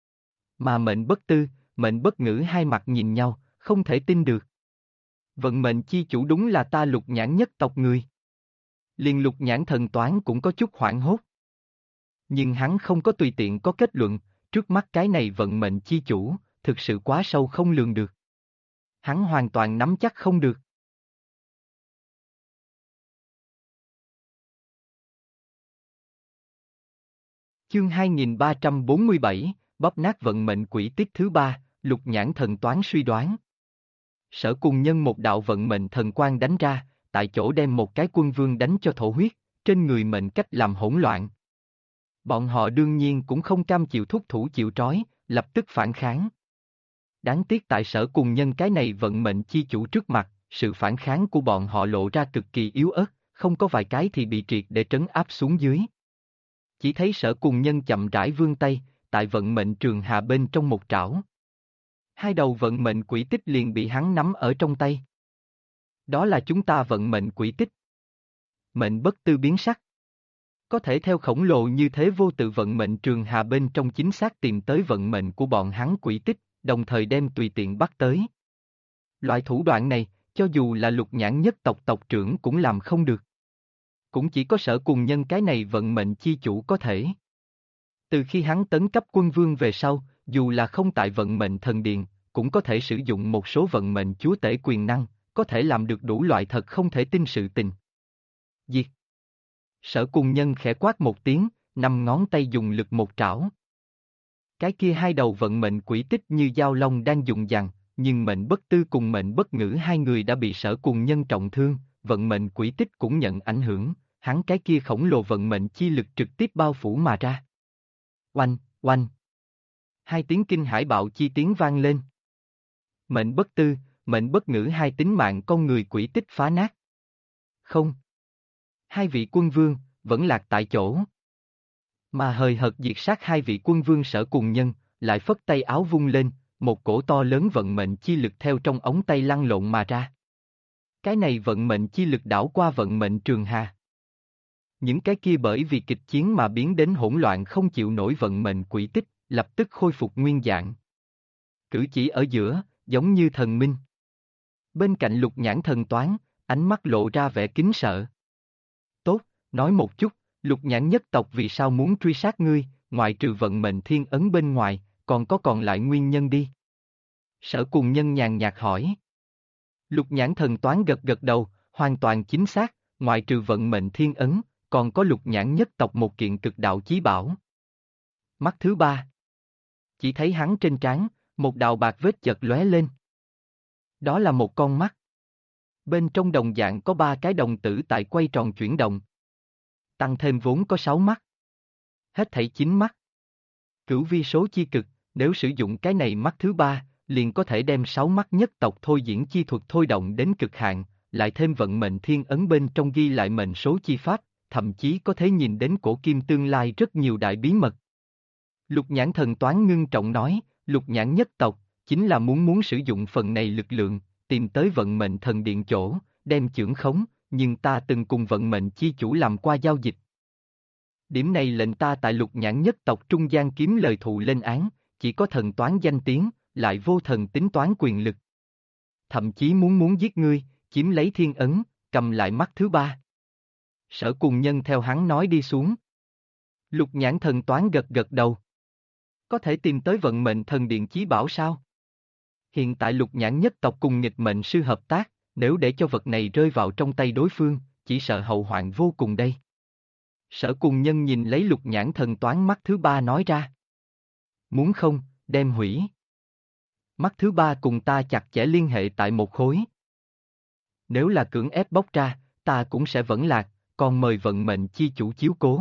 Mà mệnh bất tư, mệnh bất ngữ hai mặt nhìn nhau, không thể tin được. Vận mệnh chi chủ đúng là ta lục nhãn nhất tộc người. Liền lục nhãn thần toán cũng có chút hoảng hốt. Nhưng hắn không có tùy tiện có kết luận, trước mắt cái này vận mệnh chi chủ, thực sự quá sâu không lường được. Hắn hoàn toàn nắm chắc không được. Chương 2347, bóp nát vận mệnh quỷ tích thứ ba, Lục Nhãn Thần Toán suy đoán. Sở Cùng Nhân một đạo vận mệnh thần quang đánh ra, tại chỗ đem một cái quân vương đánh cho thổ huyết, trên người mệnh cách làm hỗn loạn. Bọn họ đương nhiên cũng không cam chịu thúc thủ chịu trói, lập tức phản kháng. Đáng tiếc tại Sở Cùng Nhân cái này vận mệnh chi chủ trước mặt, sự phản kháng của bọn họ lộ ra cực kỳ yếu ớt, không có vài cái thì bị triệt để trấn áp xuống dưới. Chỉ thấy Sở Cùng Nhân chậm rãi vươn tay, tại vận mệnh trường hà bên trong một trảo. Hai đầu vận mệnh quỷ tích liền bị hắn nắm ở trong tay. Đó là chúng ta vận mệnh quỷ tích. Mệnh bất tư biến sắc. Có thể theo khổng lồ như thế vô tự vận mệnh trường hà bên trong chính xác tìm tới vận mệnh của bọn hắn quỷ tích, đồng thời đem tùy tiện bắt tới. Loại thủ đoạn này, cho dù là Lục Nhãn nhất tộc tộc trưởng cũng làm không được. Cũng chỉ có Sở Cùng Nhân cái này vận mệnh chi chủ có thể. Từ khi hắn tấn cấp quân vương về sau, dù là không tại vận mệnh thần điện, cũng có thể sử dụng một số vận mệnh chúa tể quyền năng, có thể làm được đủ loại thật không thể tin sự tình. Diệt. Sở Cùng Nhân khẽ quát một tiếng, 5 ngón tay dùng lực một trảo. Cái kia hai đầu vận mệnh quỷ tích như dao long đang dùng dằng, nhưng mệnh bất tư cùng mệnh bất ngữ hai người đã bị Sở Cùng Nhân trọng thương, vận mệnh quỷ tích cũng nhận ảnh hưởng, hắn cái kia khổng lồ vận mệnh chi lực trực tiếp bao phủ mà ra. Oanh, oanh. Hai tiếng kinh hải bạo chi tiếng vang lên. Mệnh bất tư, mệnh bất ngữ hai tính mạng con người quỷ tích phá nát. Không. Hai vị quân vương, vẫn lạc tại chỗ. Mà hời hợt diệt sát hai vị quân vương Sở Cùng Nhân, lại phất tay áo vung lên, một cổ to lớn vận mệnh chi lực theo trong ống tay lăn lộn mà ra. Cái này vận mệnh chi lực đảo qua vận mệnh trường hà. Những cái kia bởi vì kịch chiến mà biến đến hỗn loạn không chịu nổi vận mệnh quỷ tích, lập tức khôi phục nguyên dạng. Cử chỉ ở giữa, giống như thần minh. Bên cạnh Lục Nhãn Thần Toán, ánh mắt lộ ra vẻ kính sợ. Tốt, nói một chút, Lục Nhãn nhất tộc vì sao muốn truy sát ngươi, ngoại trừ vận mệnh thiên ấn bên ngoài, còn lại nguyên nhân đi. Sở Cùng Nhân nhàn nhạt hỏi. Lục Nhãn Thần Toán gật gật đầu, hoàn toàn chính xác, ngoại trừ vận mệnh thiên ấn, còn có Lục Nhãn nhất tộc một kiện cực đạo chí bảo. Mắt thứ ba. Chỉ thấy hắn trên trán, một đạo bạc vết chợt lóe lên. Đó là một con mắt. Bên trong đồng dạng có 3 cái đồng tử tại quay tròn chuyển động. Tăng thêm vốn có 6 mắt. Hết thảy 9 mắt. Cửu vi số chi cực, nếu sử dụng cái này mắt thứ ba, liền có thể đem 6 mắt nhất tộc thôi diễn chi thuật thôi động đến cực hạn, lại thêm vận mệnh thiên ấn bên trong ghi lại mệnh số chi pháp, thậm chí có thể nhìn đến cổ kim tương lai rất nhiều đại bí mật. Lục Nhãn Thần Toán ngưng trọng nói, Lục Nhãn nhất tộc, chính là muốn sử dụng phần này lực lượng, tìm tới vận mệnh thần điện chỗ, đem chưởng khống, nhưng ta từng cùng vận mệnh chi chủ làm qua giao dịch. Điểm này lệnh ta tại Lục Nhãn nhất tộc trung gian kiếm lời thụ lên án, chỉ có thần toán danh tiếng, lại vô thần tính toán quyền lực. Thậm chí muốn giết ngươi, chiếm lấy thiên ấn, cầm lại mắt thứ ba. Sở Cùng Nhân theo hắn nói đi xuống. Lục Nhãn Thần Toán gật gật đầu. Có thể tìm tới vận mệnh thần điện chí bảo sao? Hiện tại Lục Nhãn nhất tộc cùng nghịch mệnh sư hợp tác, nếu để cho vật này rơi vào trong tay đối phương, chỉ sợ hậu hoạn vô cùng đây. Sở Cùng Nhân nhìn lấy Lục Nhãn Thần Toán mắt thứ ba nói ra. Muốn không, đem hủy. Mắt thứ ba cùng ta chặt chẽ liên hệ tại một khối. Nếu là cưỡng ép bóc ra, ta cũng sẽ vẫn lạc, còn mời vận mệnh chi chủ chiếu cố.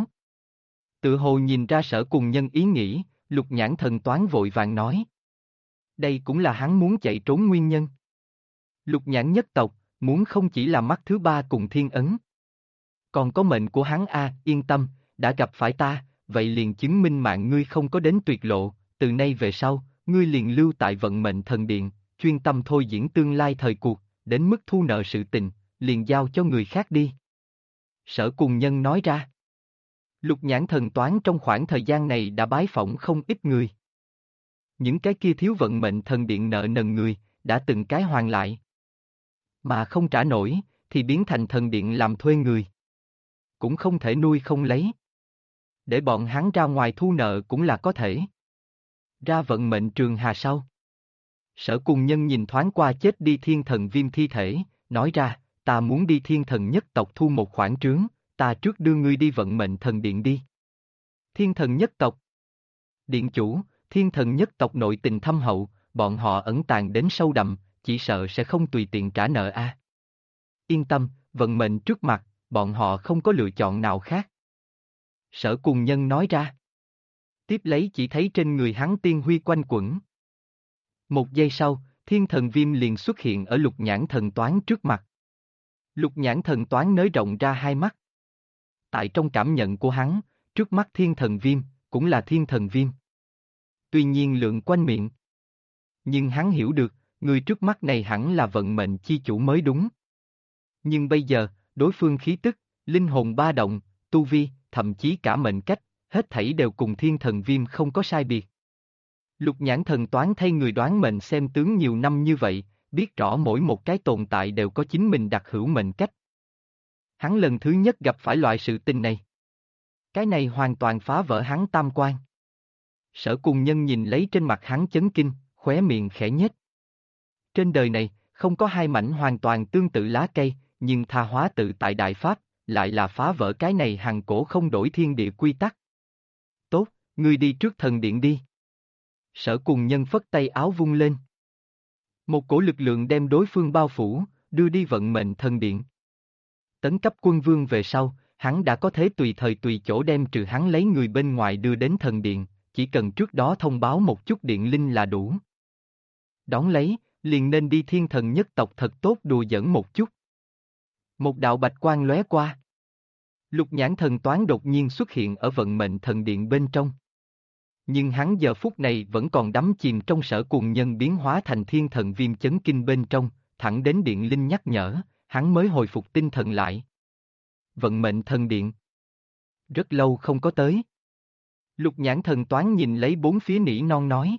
Tự hồ nhìn ra Sở Cùng Nhân ý nghĩ, Lục Nhãn Thần Toán vội vàng nói. Đây cũng là hắn muốn chạy trốn nguyên nhân. Lục Nhãn nhất tộc, muốn không chỉ là mắt thứ ba cùng thiên ấn. Còn có mệnh của hắn yên tâm, đã gặp phải ta, vậy liền chứng minh mạng ngươi không có đến tuyệt lộ, từ nay về sau, ngươi liền lưu tại vận mệnh thần điện, chuyên tâm thôi diễn tương lai thời cuộc, đến mức thu nợ sự tình, liền giao cho người khác đi. Sở Cùng Nhân nói ra. Lục Nhãn Thần Toán trong khoảng thời gian này đã bái phỏng không ít người. Những cái kia thiếu vận mệnh thần điện nợ nần người, đã từng cái hoàn lại. Mà không trả nổi, thì biến thành thần điện làm thuê người. Cũng không thể nuôi không lấy. Để bọn hắn ra ngoài thu nợ cũng là có thể. Ra vận mệnh trường hà sau. Sở Cùng Nhân nhìn thoáng qua chết đi thiên thần Viêm thi thể, nói ra, ta muốn đi thiên thần nhất tộc thu một khoản trướng, ta trước đưa ngươi đi vận mệnh thần điện đi. Thiên thần nhất tộc. Điện chủ, thiên thần nhất tộc nội tình thâm hậu, bọn họ ẩn tàng đến sâu đậm, chỉ sợ sẽ không tùy tiện trả nợ a. Yên tâm, vận mệnh trước mặt, bọn họ không có lựa chọn nào khác. Sở Cùng Nhân nói ra. Tiếp lấy chỉ thấy trên người hắn tiên huy quanh quẩn. Một giây sau, thiên thần viêm liền xuất hiện ở Lục Nhãn Thần Toán trước mặt. Lục Nhãn Thần Toán nới rộng ra hai mắt. Tại trong cảm nhận của hắn, trước mắt thiên thần viêm, cũng là thiên thần viêm. Tuy nhiên lượng quanh miệng. Nhưng hắn hiểu được, người trước mắt này hẳn là vận mệnh chi chủ mới đúng. Nhưng bây giờ, đối phương khí tức, linh hồn ba động, tu vi, thậm chí cả mệnh cách, hết thảy đều cùng thiên thần viêm không có sai biệt. Lục Nhãn Thần Toán thay người đoán mệnh xem tướng nhiều năm như vậy, biết rõ mỗi một cái tồn tại đều có chính mình đặc hữu mệnh cách. Hắn lần thứ nhất gặp phải loại sự tình này. Cái này hoàn toàn phá vỡ hắn tam quan. Sở Cùng Nhân nhìn lấy trên mặt hắn chấn kinh, khóe miệng khẽ nhếch. Trên đời này, không có hai mảnh hoàn toàn tương tự lá cây, nhưng tha hóa tự tại Đại Pháp, lại là phá vỡ cái này hằng cổ không đổi thiên địa quy tắc. Tốt, ngươi đi trước thần điện đi. Sở Cùng Nhân phất tay áo vung lên. Một cổ lực lượng đem đối phương bao phủ, đưa đi vận mệnh thần điện. Tấn cấp quân vương về sau, hắn đã có thể tùy thời tùy chỗ đem trừ hắn lấy người bên ngoài đưa đến thần điện, chỉ cần trước đó thông báo một chút điện linh là đủ. Đón lấy, liền nên đi thiên thần nhất tộc thật tốt đùa giỡn một chút. Một đạo bạch quang lóe qua. Lục Nhãn Thần Toán đột nhiên xuất hiện ở vận mệnh thần điện bên trong. Nhưng hắn giờ phút này vẫn còn đắm chìm trong Sở Cùng Nhân biến hóa thành thiên thần viêm chấn kinh bên trong, thẳng đến điện linh nhắc nhở, hắn mới hồi phục tinh thần lại. Vận mệnh thần điện. Rất lâu không có tới. Lục Nhãn Thần Toán nhìn lấy bốn phía nỉ non nói.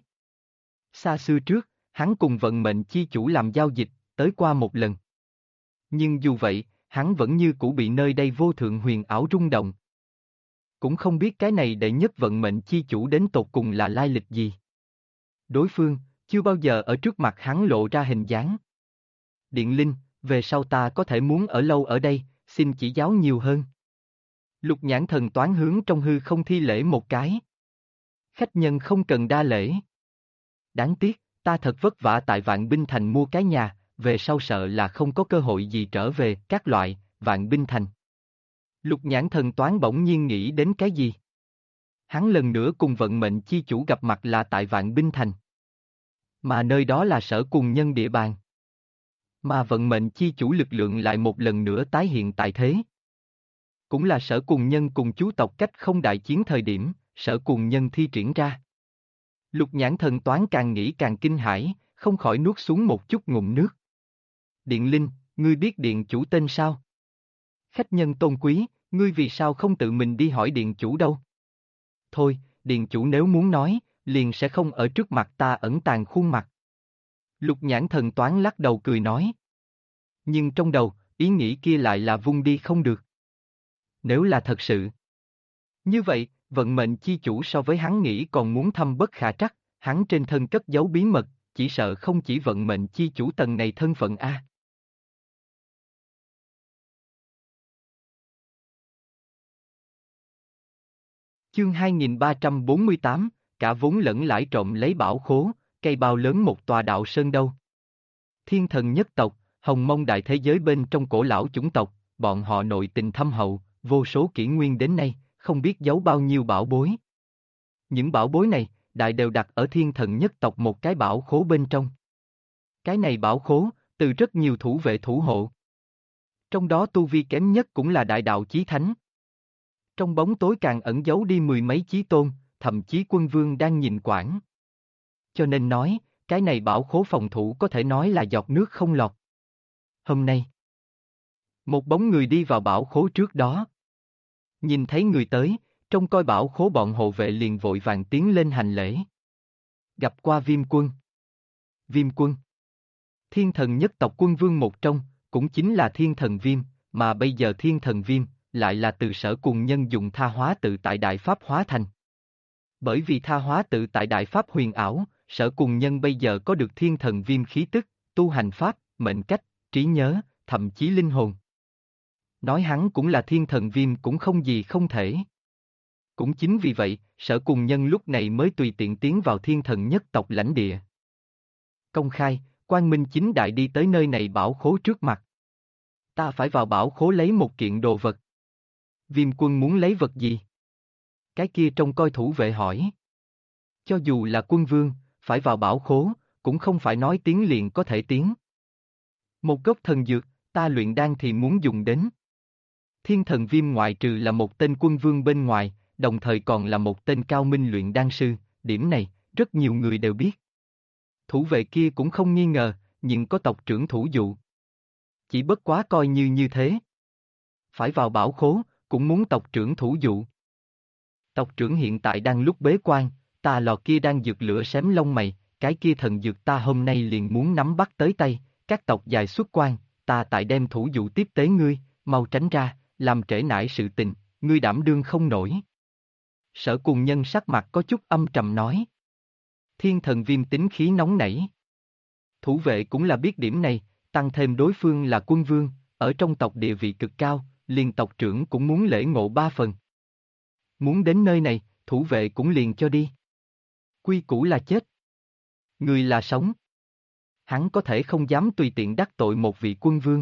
Xa xưa trước, hắn cùng vận mệnh chi chủ làm giao dịch, tới qua một lần. Nhưng dù vậy, hắn vẫn như cũ bị nơi đây vô thượng huyền ảo rung động. Cũng không biết cái này đệ nhất vận mệnh chi chủ đến tột cùng là lai lịch gì. Đối phương, chưa bao giờ ở trước mặt hắn lộ ra hình dáng. Điện linh, về sau ta có thể muốn ở lâu ở đây, xin chỉ giáo nhiều hơn. Lục Nhãn Thần Toán hướng trong hư không thi lễ một cái. Khách nhân không cần đa lễ. Đáng tiếc, ta thật vất vả tại Vạn Binh Thành mua cái nhà, về sau sợ là không có cơ hội gì trở về, các loại, Vạn Binh Thành. Lục Nhãn Thần Toán bỗng nhiên nghĩ đến cái gì? Hắn lần nữa cùng vận mệnh chi chủ gặp mặt là tại Vạn Binh Thành. Mà nơi đó là Sở Cùng Nhân địa bàn. Mà vận mệnh chi chủ lực lượng lại một lần nữa tái hiện tại thế. Cũng là Sở Cùng Nhân cùng chú tộc cách không đại chiến thời điểm, Sở Cùng Nhân thi triển ra. Lục Nhãn Thần Toán càng nghĩ càng kinh hãi, không khỏi nuốt xuống một chút ngụm nước. Điện Linh, ngươi biết điện chủ tên sao? Khách nhân tôn quý, ngươi vì sao không tự mình đi hỏi điện chủ đâu? Thôi, điện chủ nếu muốn nói, liền sẽ không ở trước mặt ta ẩn tàng khuôn mặt. Lục Nhãn Thần Toán lắc đầu cười nói. Nhưng trong đầu, ý nghĩ kia lại là vung đi không được. Nếu là thật sự. Như vậy, vận mệnh chi chủ so với hắn nghĩ còn muốn thâm bất khả trắc, hắn trên thân cất giấu bí mật, chỉ sợ không chỉ vận mệnh chi chủ tầng này thân phận a. Chương 2348, cả vốn lẫn lãi trộm lấy bảo khố, cây bao lớn một tòa đạo sơn đâu. Thiên thần nhất tộc, hồng mông đại thế giới bên trong cổ lão chủng tộc, bọn họ nội tình thâm hậu, vô số kỷ nguyên đến nay, không biết giấu bao nhiêu bảo bối. Những bảo bối này, đại đều đặt ở thiên thần nhất tộc một cái bảo khố bên trong. Cái này bảo khố, từ rất nhiều thủ vệ thủ hộ. Trong đó tu vi kém nhất cũng là đại đạo chí thánh. Trong bóng tối càng ẩn giấu đi mười mấy chí tôn, thậm chí quân vương đang nhìn quản. Cho nên nói, cái này bảo khố phòng thủ có thể nói là giọt nước không lọt. Hôm nay, một bóng người đi vào bảo khố trước đó. Nhìn thấy người tới, trông coi bảo khố bọn hộ vệ liền vội vàng tiến lên hành lễ. Gặp qua Viêm Quân. Viêm Quân. Thiên thần nhất tộc quân vương một trong, cũng chính là thiên thần Viêm, mà bây giờ thiên thần Viêm, lại là từ Sở Cùng Nhân dùng tha hóa tự tại Đại Pháp hóa thành. Bởi vì tha hóa tự tại Đại Pháp huyền ảo, Sở Cùng Nhân bây giờ có được thiên thần Viêm khí tức, tu hành Pháp, mệnh cách, trí nhớ, thậm chí linh hồn. Nói hắn cũng là thiên thần Viêm cũng không gì không thể. Cũng chính vì vậy, Sở Cùng Nhân lúc này mới tùy tiện tiến vào thiên thần nhất tộc lãnh địa. Công khai, quang minh chính đại đi tới nơi này bảo khố trước mặt. Ta phải vào bảo khố lấy một kiện đồ vật. Viêm quân muốn lấy vật gì? Cái kia trông coi thủ vệ hỏi. Cho dù là quân vương, phải vào bảo khố, cũng không phải nói tiếng liền có thể tiến. Một gốc thần dược, ta luyện đan thì muốn dùng đến. Thiên thần Viêm ngoại trừ là một tên quân vương bên ngoài, đồng thời còn là một tên cao minh luyện đan sư, điểm này, rất nhiều người đều biết. Thủ vệ kia cũng không nghi ngờ, nhưng có tộc trưởng thủ dụ. Chỉ bất quá coi như thế. Phải vào bảo khố, cũng muốn tộc trưởng thủ dụ. Tộc trưởng hiện tại đang lúc bế quan, ta lò kia đang dược lửa xém lông mày, cái kia thần dược ta hôm nay liền muốn nắm bắt tới tay, các tộc dài xuất quan, ta tại đem thủ dụ tiếp tế ngươi, mau tránh ra, làm trễ nải sự tình, ngươi đảm đương không nổi. Sở Cùng Nhân sắc mặt có chút âm trầm nói. Thiên thần Viêm tính khí nóng nảy. Thủ vệ cũng là biết điểm này, tăng thêm đối phương là quân vương, ở trong tộc địa vị cực cao, liền tộc trưởng cũng muốn lễ ngộ 3 phần. Muốn đến nơi này, thủ vệ cũng liền cho đi. Quy củ là chết. Người là sống. Hắn có thể không dám tùy tiện đắc tội một vị quân vương.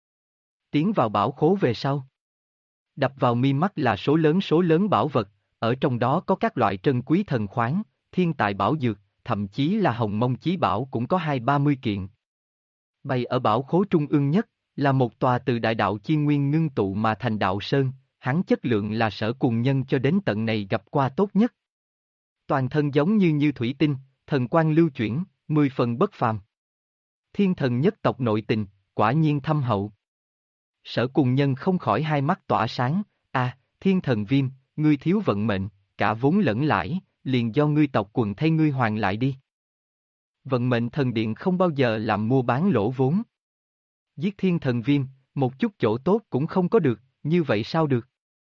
Tiến vào bảo khố về sau. Đập vào mi mắt là số lớn bảo vật, ở trong đó có các loại trân quý thần khoáng, thiên tài bảo dược, thậm chí là hồng mông chí bảo cũng có 20-30 kiện. Bày ở bảo khố trung ương nhất, là một tòa từ đại đạo chi nguyên ngưng tụ mà thành đạo sơn, hắn chất lượng là Sở Cùng Nhân cho đến tận này gặp qua tốt nhất. Toàn thân giống như thủy tinh, thần quang lưu chuyển, 10 phần bất phàm. Thiên thần nhất tộc nội tình, quả nhiên thâm hậu. Sở Cùng Nhân không khỏi hai mắt tỏa sáng, thiên thần Viêm, ngươi thiếu vận mệnh, cả vốn lẫn lãi, liền do ngươi tộc quần thay ngươi hoàn lại đi. Vận mệnh thần điện không bao giờ làm mua bán lỗ vốn. Giết thiên thần Viêm, một chút chỗ tốt cũng không có được, như vậy sao được?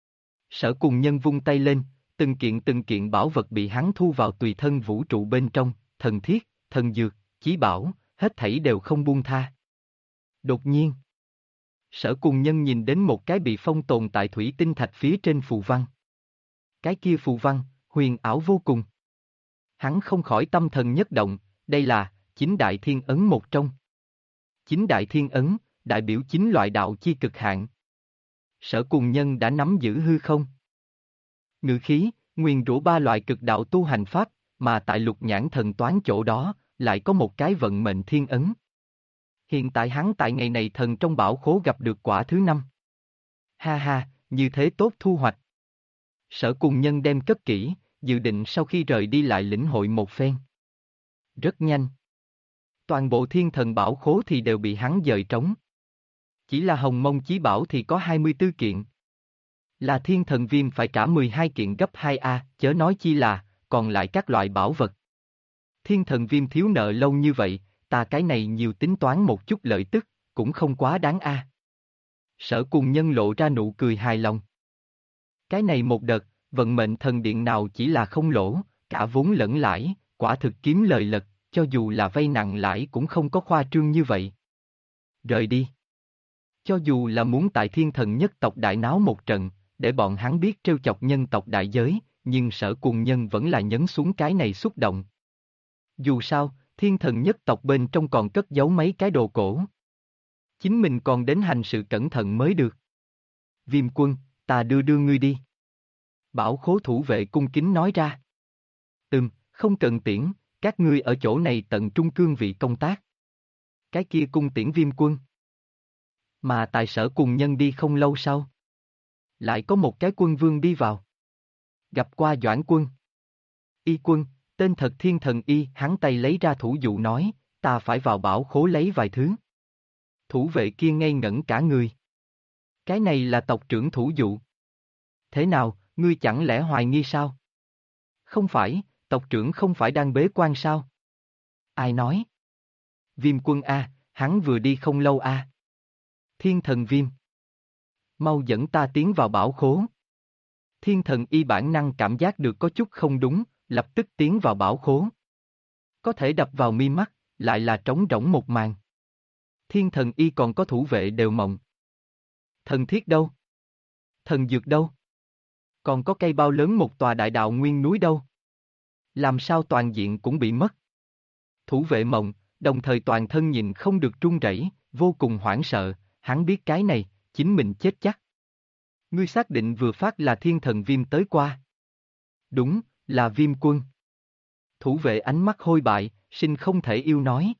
Sở Cùng Nhân vung tay lên, từng kiện bảo vật bị hắn thu vào tùy thân vũ trụ bên trong, thần thiết, thần dược, chí bảo, hết thảy đều không buông tha. Đột nhiên, Sở Cùng Nhân nhìn đến một cái bị phong tồn tại thủy tinh thạch phía trên phù văn. Cái kia phù văn, huyền ảo vô cùng. Hắn không khỏi tâm thần nhất động, đây là Chính Đại Thiên Ấn một trong. Chính Đại Thiên Ấn, đại biểu chính loại đạo chi cực hạn. Sở Cùng Nhân đã nắm giữ hư không? Ngự khí, nguyền rủa 3 loại cực đạo tu hành pháp, mà tại Lục Nhãn Thần Toán chỗ đó, lại có một cái vận mệnh thiên ấn. Hiện tại hắn tại ngày này thần trong bảo khố gặp được quả thứ 5. Ha ha, như thế tốt thu hoạch. Sở Cùng Nhân đem cất kỹ, dự định sau khi rời đi lại lĩnh hội một phen. Rất nhanh. Toàn bộ thiên thần bảo khố thì đều bị hắn dời trống. Chỉ là hồng mông chí bảo thì có 24 kiện. Là thiên thần Viêm phải trả 12 kiện gấp 2A, chớ nói chi là, còn lại các loại bảo vật. Thiên thần Viêm thiếu nợ lâu như vậy, ta cái này nhiều tính toán một chút lợi tức, cũng không quá đáng a. Sở Cùng Nhân lộ ra nụ cười hài lòng. Cái này một đợt, vận mệnh thần điện nào chỉ là không lỗ, cả vốn lẫn lãi, quả thực kiếm lời lật, cho dù là vay nặng lãi cũng không có khoa trương như vậy. Rời đi. Cho dù là muốn tại thiên thần nhất tộc đại náo một trận, để bọn hắn biết trêu chọc nhân tộc đại giới, nhưng Sở Cùng Nhân vẫn là nhấn xuống cái này xúc động. Dù sao, thiên thần nhất tộc bên trong còn cất giấu mấy cái đồ cổ. Chính mình còn đến hành sự cẩn thận mới được. Viêm quân, ta đưa ngươi đi. Bảo khố thủ vệ cung kính nói ra. Không cần tiễn, các ngươi ở chỗ này tận trung cương vị công tác. Cái kia cung tiễn Viêm quân. Mà tại Sở Cùng Nhân đi không lâu sau. Lại có một cái quân vương đi vào. Gặp qua Doãn quân. Y quân, tên thật thiên thần Y, hắn tay lấy ra thủ dụ nói, ta phải vào bảo khố lấy vài thứ. Thủ vệ kia ngây ngẩn cả người. Cái này là tộc trưởng thủ dụ. Thế nào, ngươi chẳng lẽ hoài nghi sao? Không phải, tộc trưởng không phải đang bế quan sao? Ai nói? Viêm quân A, hắn vừa đi không lâu A. Thiên thần Viêm. Mau dẫn ta tiến vào bảo khố. Thiên thần Y bản năng cảm giác được có chút không đúng, lập tức tiến vào bảo khố. Có thể đập vào mi mắt, lại là trống rỗng một màn. Thiên thần Y còn có thủ vệ đều mộng. Thần thiết đâu? Thần dược đâu? Còn có cây bao lớn một tòa đại đạo nguyên núi đâu? Làm sao toàn diện cũng bị mất? Thủ vệ Mộng, đồng thời toàn thân nhìn không được run rẩy, vô cùng hoảng sợ, hắn biết cái này, chính mình chết chắc. Ngươi xác định vừa phát là thiên thần Viêm tới qua. Đúng, là Viêm quân. Thủ vệ ánh mắt hôi bại, sinh không thể yêu nói.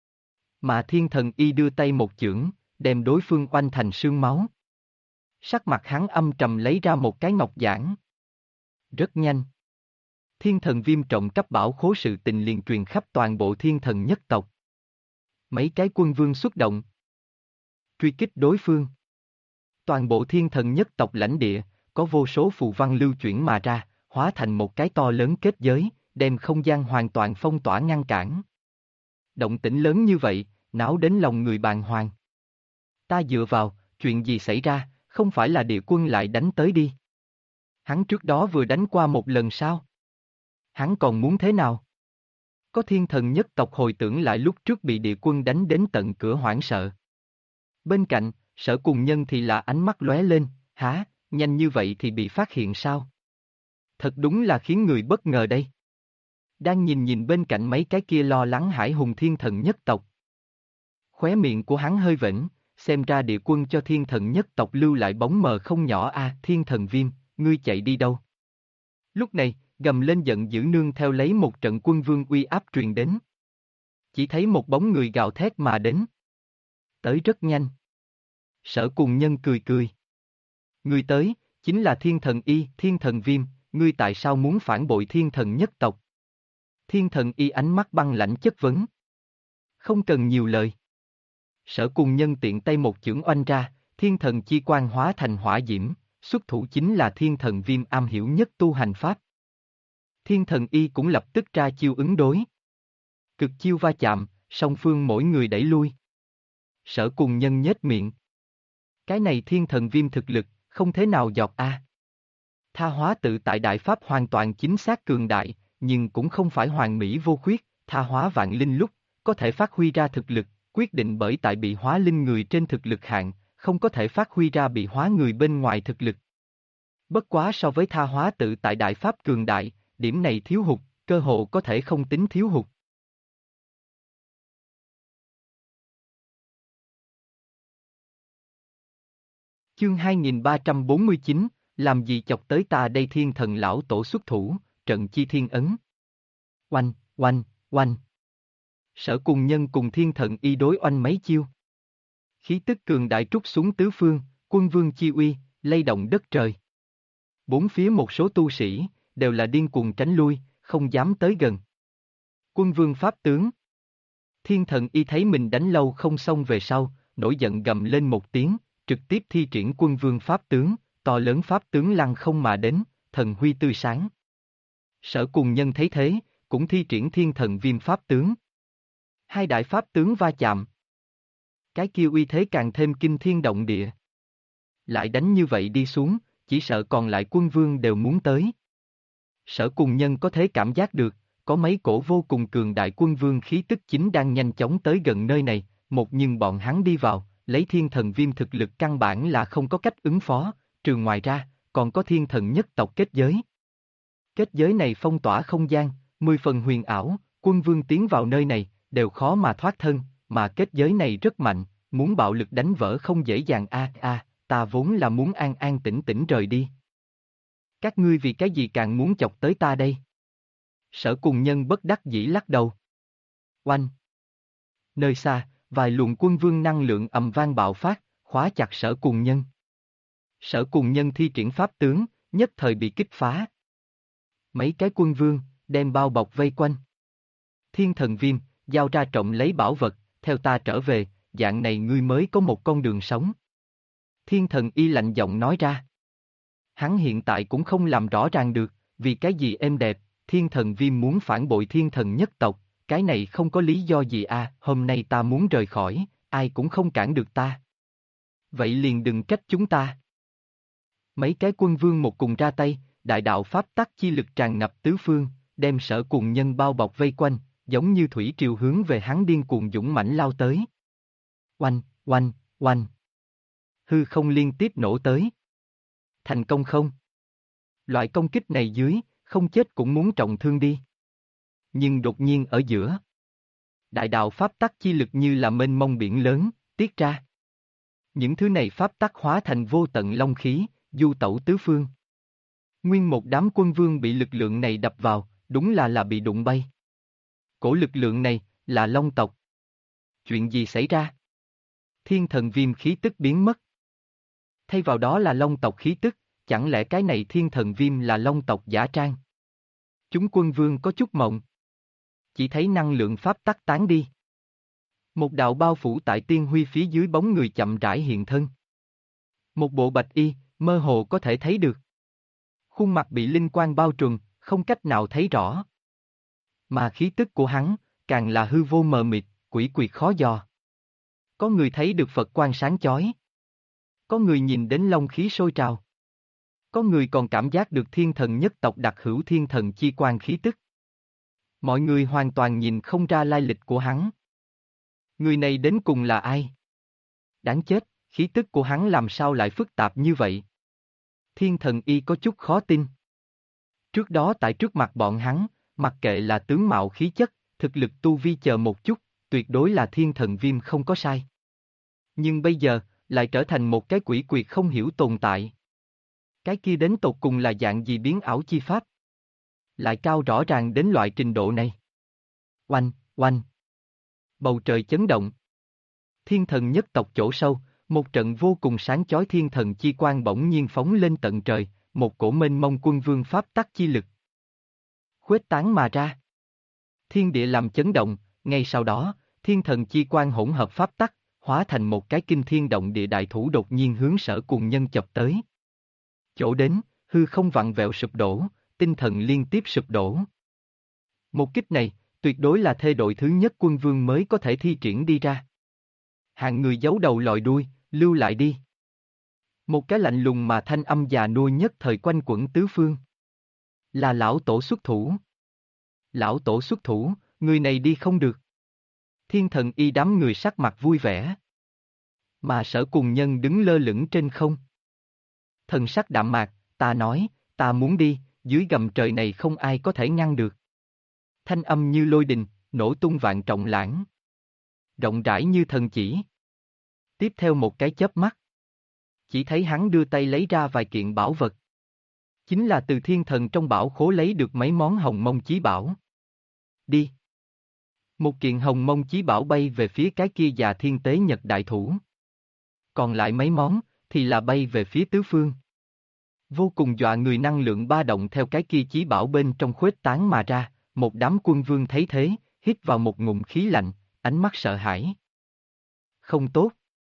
Mà thiên thần y đưa tay một chưởng, đem đối phương oanh thành sương máu. Sắc mặt hắn âm trầm lấy ra một cái ngọc giản. Rất nhanh. Thiên thần Viêm trọng cấp bảo khố sự tình liền truyền khắp toàn bộ thiên thần nhất tộc. Mấy cái quân vương xuất động. Truy kích đối phương. Toàn bộ thiên thần nhất tộc lãnh địa, có vô số phù văn lưu chuyển mà ra, hóa thành một cái to lớn kết giới, đem không gian hoàn toàn phong tỏa ngăn cản. Động tĩnh lớn như vậy, não đến lòng người bàng hoàng. Ta dựa vào, chuyện gì xảy ra, không phải là địa quân lại đánh tới đi. Hắn trước đó vừa đánh qua một lần sao? Hắn còn muốn thế nào? Có thiên thần nhất tộc hồi tưởng lại lúc trước bị địa quân đánh đến tận cửa hoảng sợ. Bên cạnh, Sở Cùng Nhân thì là ánh mắt lóe lên, hả, nhanh như vậy thì bị phát hiện sao? Thật đúng là khiến người bất ngờ đây. Đang nhìn bên cạnh mấy cái kia lo lắng hải hùng thiên thần nhất tộc. Khóe miệng của hắn hơi vểnh, xem ra địa quân cho thiên thần nhất tộc lưu lại bóng mờ không nhỏ thiên thần Viêm, ngươi chạy đi đâu? Lúc này, gầm lên giận dữ nương theo lấy một trận quân vương uy áp truyền đến. Chỉ thấy một bóng người gào thét mà đến. Tới rất nhanh. Sở Cùng Nhân cười cười. Người tới, chính là thiên thần y, thiên thần Viêm, ngươi tại sao muốn phản bội thiên thần nhất tộc? Thiên thần y ánh mắt băng lãnh chất vấn. Không cần nhiều lời. Sở Cùng Nhân tiện tay một chưởng oanh ra, thiên thần chi quang hóa thành hỏa diễm, xuất thủ chính là thiên thần Viêm am hiểu nhất tu hành pháp. Thiên thần y cũng lập tức ra chiêu ứng đối. Cực chiêu va chạm, song phương mỗi người đẩy lui. Sở Cùng Nhân nhếch miệng. Cái này thiên thần Viêm thực lực, không thế nào dọt Tha hóa tự tại đại pháp hoàn toàn chính xác cường đại, nhưng cũng không phải hoàn mỹ vô khuyết, tha hóa vạn linh lúc, có thể phát huy ra thực lực, quyết định bởi tại bị hóa linh người trên thực lực hạn, không có thể phát huy ra bị hóa người bên ngoài thực lực. Bất quá so với tha hóa tự tại đại pháp cường đại, điểm này thiếu hụt, cơ hồ có thể không tính thiếu hụt. Chương 2349, làm gì chọc tới ta đây thiên thần lão tổ xuất thủ, trận chi thiên ấn. Oanh, oanh, oanh. Sở Cùng Nhân cùng thiên thần y đối oanh mấy chiêu. Khí tức cường đại trút xuống tứ phương, quân vương chi uy, lay động đất trời. Bốn phía một số tu sĩ, đều là điên cuồng tránh lui, không dám tới gần. Quân vương pháp tướng. Thiên thần y thấy mình đánh lâu không xong về sau, nổi giận gầm lên một tiếng, trực tiếp thi triển quân vương pháp tướng, to lớn pháp tướng lăng không mà đến, thần huy tươi sáng. Sở Cùng Nhân thấy thế, cũng thi triển thiên thần Viêm pháp tướng. Hai đại pháp tướng va chạm. Cái kia uy thế càng thêm kinh thiên động địa. Lại đánh như vậy đi xuống, chỉ sợ còn lại quân vương đều muốn tới. Sở Cùng Nhân có thể cảm giác được, có mấy cổ vô cùng cường đại quân vương khí tức chính đang nhanh chóng tới gần nơi này, một nhưng bọn hắn đi vào, lấy thiên thần Viêm thực lực căn bản là không có cách ứng phó, trừ ngoài ra, còn có thiên thần nhất tộc kết giới. Kết giới này phong tỏa không gian, 10 phần huyền ảo, quân vương tiến vào nơi này, đều khó mà thoát thân, mà kết giới này rất mạnh, muốn bạo lực đánh vỡ không dễ dàng ta vốn là muốn an an tĩnh tĩnh rời đi. Các ngươi vì cái gì càng muốn chọc tới ta đây? Sở Cùng Nhân bất đắc dĩ lắc đầu. Oanh! Nơi xa, vài luồng quân vương năng lượng ầm vang bạo phát, khóa chặt Sở Cùng Nhân. Sở Cùng Nhân thi triển pháp tướng, nhất thời bị kích phá. Mấy cái quân vương, đem bao bọc vây quanh. Thiên thần Viêm, giao ra trọng lấy bảo vật, theo ta trở về, dạng này ngươi mới có một con đường sống. Thiên thần y lạnh giọng nói ra. Hắn hiện tại cũng không làm rõ ràng được, vì cái gì êm đẹp, thiên thần Viêm muốn phản bội thiên thần nhất tộc, cái này không có lý do gì hôm nay ta muốn rời khỏi, ai cũng không cản được ta. Vậy liền đừng trách chúng ta. Mấy cái quân vương một cùng ra tay, đại đạo pháp tắc chi lực tràn ngập tứ phương, đem Sở Cùng Nhân bao bọc vây quanh, giống như thủy triều hướng về hắn điên cuồng dũng mãnh lao tới. Oanh, oanh, oanh. Hư không liên tiếp nổ tới. Thành công không? Loại công kích này dưới, không chết cũng muốn trọng thương đi. Nhưng đột nhiên ở giữa, đại đạo pháp tắc chi lực như là mênh mông biển lớn, tiết ra. Những thứ này pháp tắc hóa thành vô tận long khí, du tẩu tứ phương. Nguyên một đám quân vương bị lực lượng này đập vào, đúng là bị đụng bay. Cổ lực lượng này, là long tộc. Chuyện gì xảy ra? Thiên thần viêm khí tức biến mất. Thay vào đó là long tộc khí tức, chẳng lẽ cái này thiên thần viêm là long tộc giả trang? Chúng quân vương có chút mộng. Chỉ thấy năng lượng pháp tắc tán đi. Một đạo bao phủ tại tiên huy phía dưới bóng người chậm rãi hiện thân. Một bộ bạch y, mơ hồ có thể thấy được. Khuôn mặt bị linh quang bao trùm, không cách nào thấy rõ. Mà khí tức của hắn, càng là hư vô mờ mịt, quỷ quyệt khó dò. Có người thấy được Phật quang sáng chói. Có người nhìn đến long khí sôi trào. Có người còn cảm giác được thiên thần nhất tộc đặc hữu thiên thần chi quan khí tức. Mọi người hoàn toàn nhìn không ra lai lịch của hắn. Người này đến cùng là ai? Đáng chết, khí tức của hắn làm sao lại phức tạp như vậy? Thiên thần y có chút khó tin. Trước đó tại trước mặt bọn hắn, mặc kệ là tướng mạo khí chất, thực lực tu vi chờ một chút, tuyệt đối là thiên thần viêm không có sai. Nhưng bây giờ, lại trở thành một cái quỷ quyệt không hiểu tồn tại. Cái kia đến tột cùng là dạng gì biến ảo chi pháp? Lại cao rõ ràng đến loại trình độ này. Oanh, oanh. Bầu trời chấn động. Thiên thần nhất tộc chỗ sâu, một trận vô cùng sáng chói thiên thần chi quang bỗng nhiên phóng lên tận trời, một cổ mênh mông quân vương pháp tắc chi lực. Khuếch tán mà ra. Thiên địa làm chấn động, ngay sau đó, thiên thần chi quang hỗn hợp pháp tắc, hóa thành một cái kinh thiên động địa đại thủ đột nhiên hướng Sở Cùng Nhân chập tới. Chỗ đến, hư không vặn vẹo sụp đổ, tinh thần liên tiếp sụp đổ. Một kích này, tuyệt đối là thê đội thứ nhất quân vương mới có thể thi triển đi ra. Hạng người giấu đầu lòi đuôi, lưu lại đi. Một cái lạnh lùng mà thanh âm già nua nhất thời quanh quẩn tứ phương. Là lão tổ xuất thủ. Lão tổ xuất thủ, người này đi không được. Thiên thần y đám người sắc mặt vui vẻ. Mà Sở Cùng Nhân đứng lơ lửng trên không. Thần sắc đạm mạc, ta nói, ta muốn đi, dưới gầm trời này không ai có thể ngăn được. Thanh âm như lôi đình, nổ tung vạn trọng lãng. Rộng rãi như thần chỉ. Tiếp theo một cái chớp mắt. Chỉ thấy hắn đưa tay lấy ra vài kiện bảo vật. Chính là từ thiên thần trong bảo khố lấy được mấy món hồng mông chí bảo. Đi. Một kiện hồng mông chí bảo bay về phía cái kia già thiên tế nhật đại thủ. Còn lại mấy món, thì là bay về phía tứ phương. Vô cùng dọa người năng lượng ba động theo cái kia chí bảo bên trong khuếch tán mà ra, một đám quân vương thấy thế, hít vào một ngụm khí lạnh, ánh mắt sợ hãi. Không tốt.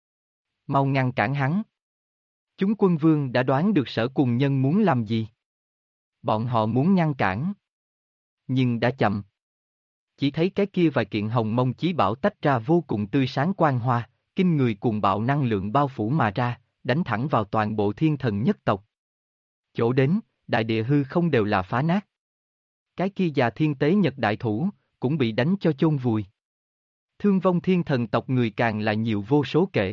Mau ngăn cản hắn. Chúng quân vương đã đoán được Sở Cùng Nhân muốn làm gì. Bọn họ muốn ngăn cản. Nhưng đã chậm. Chỉ thấy cái kia vài kiện hồng mông chí bảo tách ra vô cùng tươi sáng quang hoa, kinh người cuồng bạo năng lượng bao phủ mà ra, đánh thẳng vào toàn bộ thiên thần nhất tộc. Chỗ đến, đại địa hư không đều là phá nát. Cái kia già thiên tế nhật đại thủ, cũng bị đánh cho chôn vùi. Thương vong thiên thần tộc người càng là nhiều vô số kể.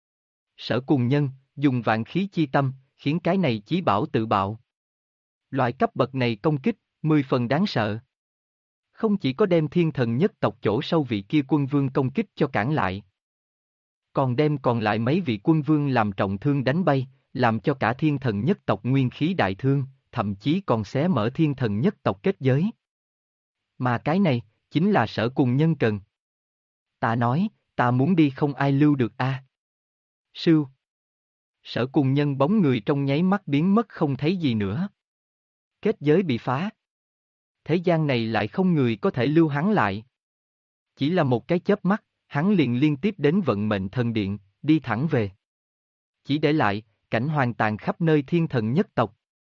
Sở Cùng Nhân, dùng vạn khí chi tâm, khiến cái này chí bảo tự bạo. Loại cấp bậc này công kích, 10 phần đáng sợ. Không chỉ có đem thiên thần nhất tộc chỗ sâu vị kia quân vương công kích cho cản lại. Còn đem còn lại mấy vị quân vương làm trọng thương đánh bay, làm cho cả thiên thần nhất tộc nguyên khí đại thương, thậm chí còn xé mở thiên thần nhất tộc kết giới. Mà cái này, chính là Sở Cùng Nhân cần. Ta nói, ta muốn đi không ai lưu được a. Sưu. Sở Cùng Nhân bóng người trong nháy mắt biến mất không thấy gì nữa. Kết giới bị phá. Thế gian này lại không người có thể lưu hắn lại. Chỉ là một cái chớp mắt, hắn liền liên tiếp đến vận mệnh thần điện, đi thẳng về. Chỉ để lại, cảnh hoang tàn khắp nơi thiên thần nhất tộc.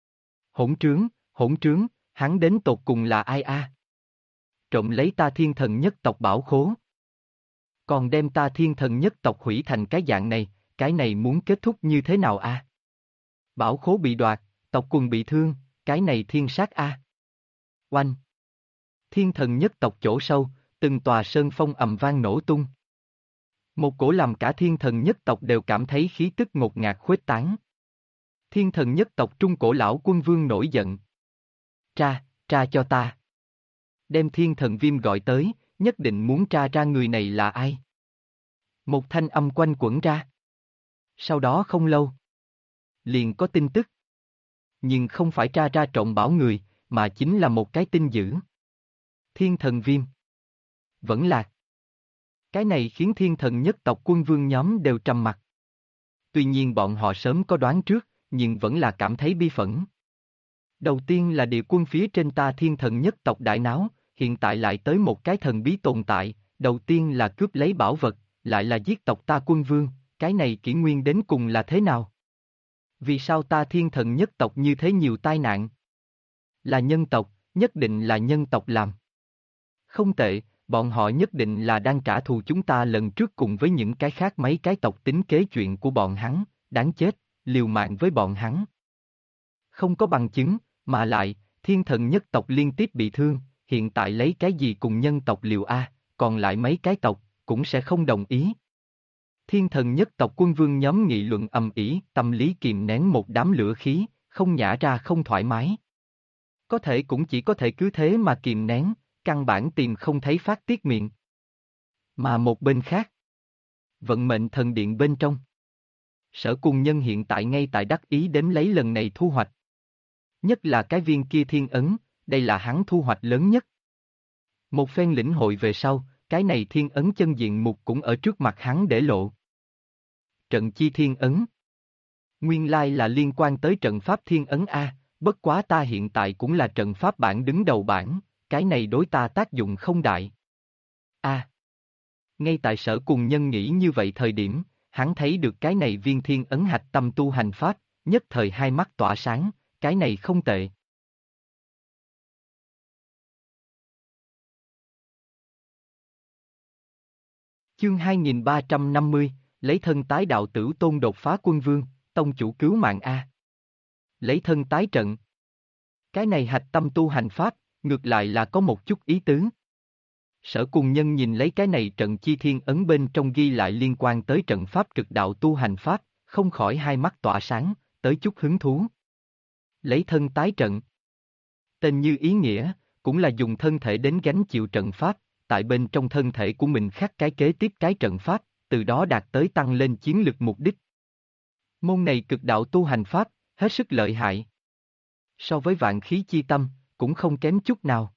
Hỗn trướng, hắn đến tột cùng là ai a? Trộm lấy ta thiên thần nhất tộc bảo khố. Còn đem ta thiên thần nhất tộc hủy thành cái dạng này, cái này muốn kết thúc như thế nào a? Bảo khố bị đoạt, tộc quần bị thương, cái này thiên sát a. Oanh! Thiên thần nhất tộc chỗ sâu, từng tòa sơn phong ầm vang nổ tung. Một cổ làm cả thiên thần nhất tộc đều cảm thấy khí tức ngột ngạt khuếch tán. Thiên thần nhất tộc Trung Cổ lão quân vương nổi giận. Tra cho ta. Đem thiên thần viêm gọi tới, nhất định muốn tra ra người này là ai. Một thanh âm quanh quẩn ra. Sau đó không lâu, liền có tin tức. Nhưng không phải tra ra trộm bảo người, mà chính là một cái tin dữ. Thiên thần viêm. Vẫn lạc. Cái này khiến thiên thần nhất tộc quân vương nhóm đều trầm mặc. Tuy nhiên bọn họ sớm có đoán trước, nhưng vẫn là cảm thấy bi phẫn. Đầu tiên là địa quân phía trên ta thiên thần nhất tộc đại náo, hiện tại lại tới một cái thần bí tồn tại, đầu tiên là cướp lấy bảo vật, lại là giết tộc ta quân vương, cái này kỷ nguyên đến cùng là thế nào? Vì sao ta thiên thần nhất tộc như thế nhiều tai nạn? Là nhân tộc, nhất định là nhân tộc làm. Không tệ, bọn họ nhất định là đang trả thù chúng ta lần trước cùng với những cái khác mấy cái tộc tính kế chuyện của bọn hắn, đáng chết, liều mạng với bọn hắn. Không có bằng chứng, mà lại, thiên thần nhất tộc liên tiếp bị thương, hiện tại lấy cái gì cùng nhân tộc liều a, còn lại mấy cái tộc, cũng sẽ không đồng ý. Thiên thần nhất tộc quân vương nhóm nghị luận ầm ĩ, tâm lý kìm nén một đám lửa khí, không nhả ra không thoải mái. Có thể cũng chỉ có thể cứ thế mà kìm nén, căn bản tìm không thấy phát tiết miệng. Mà một bên khác, vận mệnh thần điện bên trong. Sở Cùng Nhân hiện tại ngay tại đắc ý đếm lấy lần này thu hoạch. Nhất là cái viên kia thiên ấn, đây là hắn thu hoạch lớn nhất. Một phen lĩnh hội về sau, cái này thiên ấn chân diện mục cũng ở trước mặt hắn để lộ. Trận chi thiên ấn. Nguyên lai là liên quan tới trận pháp thiên ấn A, bất quá ta hiện tại cũng là trận pháp bản đứng đầu bảng, cái này đối ta tác dụng không đại. A. Ngay tại Sở Cùng Nhân nghĩ như vậy thời điểm, hắn thấy được cái này viên thiên ấn hạch tâm tu hành pháp, nhất thời hai mắt tỏa sáng, cái này không tệ. Chương 2350, lấy thân tái đạo tử tôn đột phá quân vương, tông chủ cứu mạng A. Lấy thân tái trận. Cái này hạch tâm tu hành pháp, ngược lại là có một chút ý tứ. Sở Cùng Nhân nhìn lấy cái này trận chi thiên ấn bên trong ghi lại liên quan tới trận pháp cực đạo tu hành pháp, không khỏi hai mắt tỏa sáng, tới chút hứng thú. Lấy thân tái trận. Tên như ý nghĩa, cũng là dùng thân thể đến gánh chịu trận pháp, tại bên trong thân thể của mình khắc cái kế tiếp cái trận pháp, từ đó đạt tới tăng lên chiến lực mục đích. Môn này cực đạo tu hành pháp, hết sức lợi hại. So với vạn khí chi tâm, cũng không kém chút nào.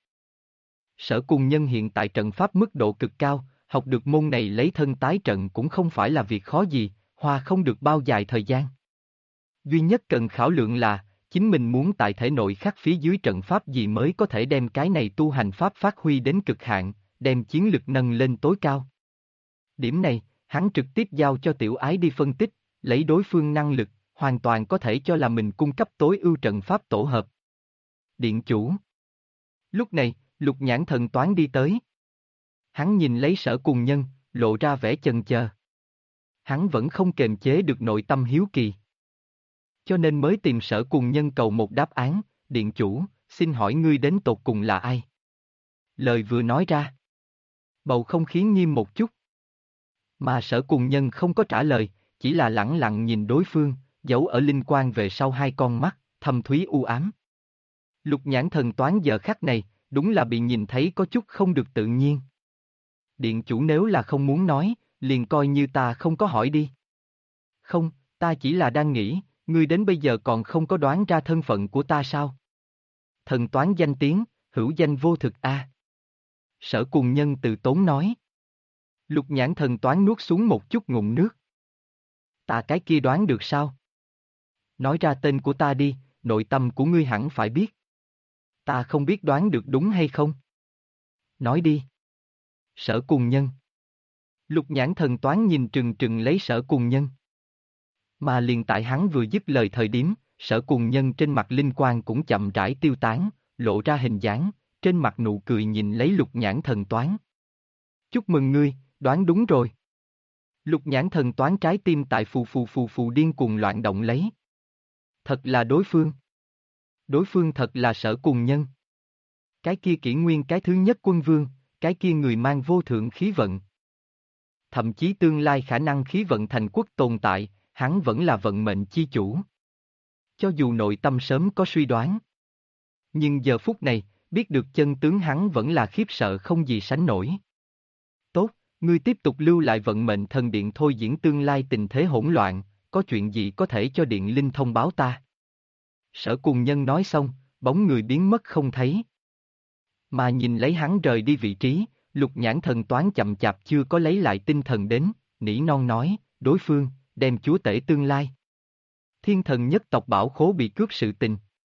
Sở Cùng Nhân hiện tại trận pháp mức độ cực cao, học được môn này lấy thân tái trận cũng không phải là việc khó gì, hoa không được bao dài thời gian. Duy nhất cần khảo lượng là, chính mình muốn tại thể nội khắc phía dưới trận pháp gì mới có thể đem cái này tu hành pháp phát huy đến cực hạn, đem chiến lực nâng lên tối cao. Điểm này, hắn trực tiếp giao cho Tiểu Ái đi phân tích, lấy đối phương năng lực, hoàn toàn có thể cho là mình cung cấp tối ưu trận pháp tổ hợp. Điện chủ. Lúc này, Lục Nhãn Thần Toán đi tới. Hắn nhìn lấy Sở Cùng Nhân, lộ ra vẻ chần chờ. Hắn vẫn không kềm chế được nội tâm hiếu kỳ. Cho nên mới tìm Sở Cùng Nhân cầu một đáp án, điện chủ, xin hỏi ngươi đến tột cùng là ai? Lời vừa nói ra. Bầu không khí nghiêm một chút. Mà Sở Cùng Nhân không có trả lời, chỉ là lẳng lặng nhìn đối phương, giấu ở linh quang về sau hai con mắt, thâm thúy u ám. Lục Nhãn Thần Toán giờ khắc này, đúng là bị nhìn thấy có chút không được tự nhiên. Điện chủ nếu là không muốn nói, liền coi như ta không có hỏi đi. Không, ta chỉ là đang nghĩ, ngươi đến bây giờ còn không có đoán ra thân phận của ta sao? Thần Toán danh tiếng, hữu danh vô thực a. Sở Cùng Nhân từ tốn nói. Lục Nhãn Thần Toán nuốt xuống một chút ngụm nước. Ta cái kia đoán được sao? Nói ra tên của ta đi, nội tâm của ngươi hẳn phải biết. Ta không biết đoán được đúng hay không? Nói đi. Sở Cùng Nhân. Lục Nhãn Thần Toán nhìn trừng trừng lấy Sở Cùng Nhân. Mà liền tại hắn vừa dứt lời thời điểm, Sở Cùng Nhân trên mặt linh quang cũng chậm rãi tiêu tán, lộ ra hình dáng, trên mặt nụ cười nhìn lấy Lục Nhãn Thần Toán. Chúc mừng ngươi, đoán đúng rồi. Lục Nhãn Thần Toán trái tim tại phù điên cuồng loạn động lấy. Thật là đối phương. Đối phương thật là Sở Cùng Nhân. Cái kia kỷ nguyên cái thứ nhất quân vương, cái kia người mang vô thượng khí vận. Thậm chí tương lai khả năng khí vận thành quốc tồn tại, hắn vẫn là vận mệnh chi chủ. Cho dù nội tâm sớm có suy đoán. Nhưng giờ phút này, biết được chân tướng hắn vẫn là khiếp sợ không gì sánh nổi. Tốt, ngươi tiếp tục lưu lại vận mệnh thần điện thôi diễn tương lai tình thế hỗn loạn, có chuyện gì có thể cho điện linh thông báo ta. Sở Cùng Nhân nói xong, bóng người biến mất không thấy. Mà nhìn lấy hắn rời đi vị trí, Lục Nhãn Thần Toán chậm chạp chưa có lấy lại tinh thần đến, nỉ non nói, đối phương, đem chúa tể tương lai. Thiên thần nhất tộc bảo khố bị cướp sự tình.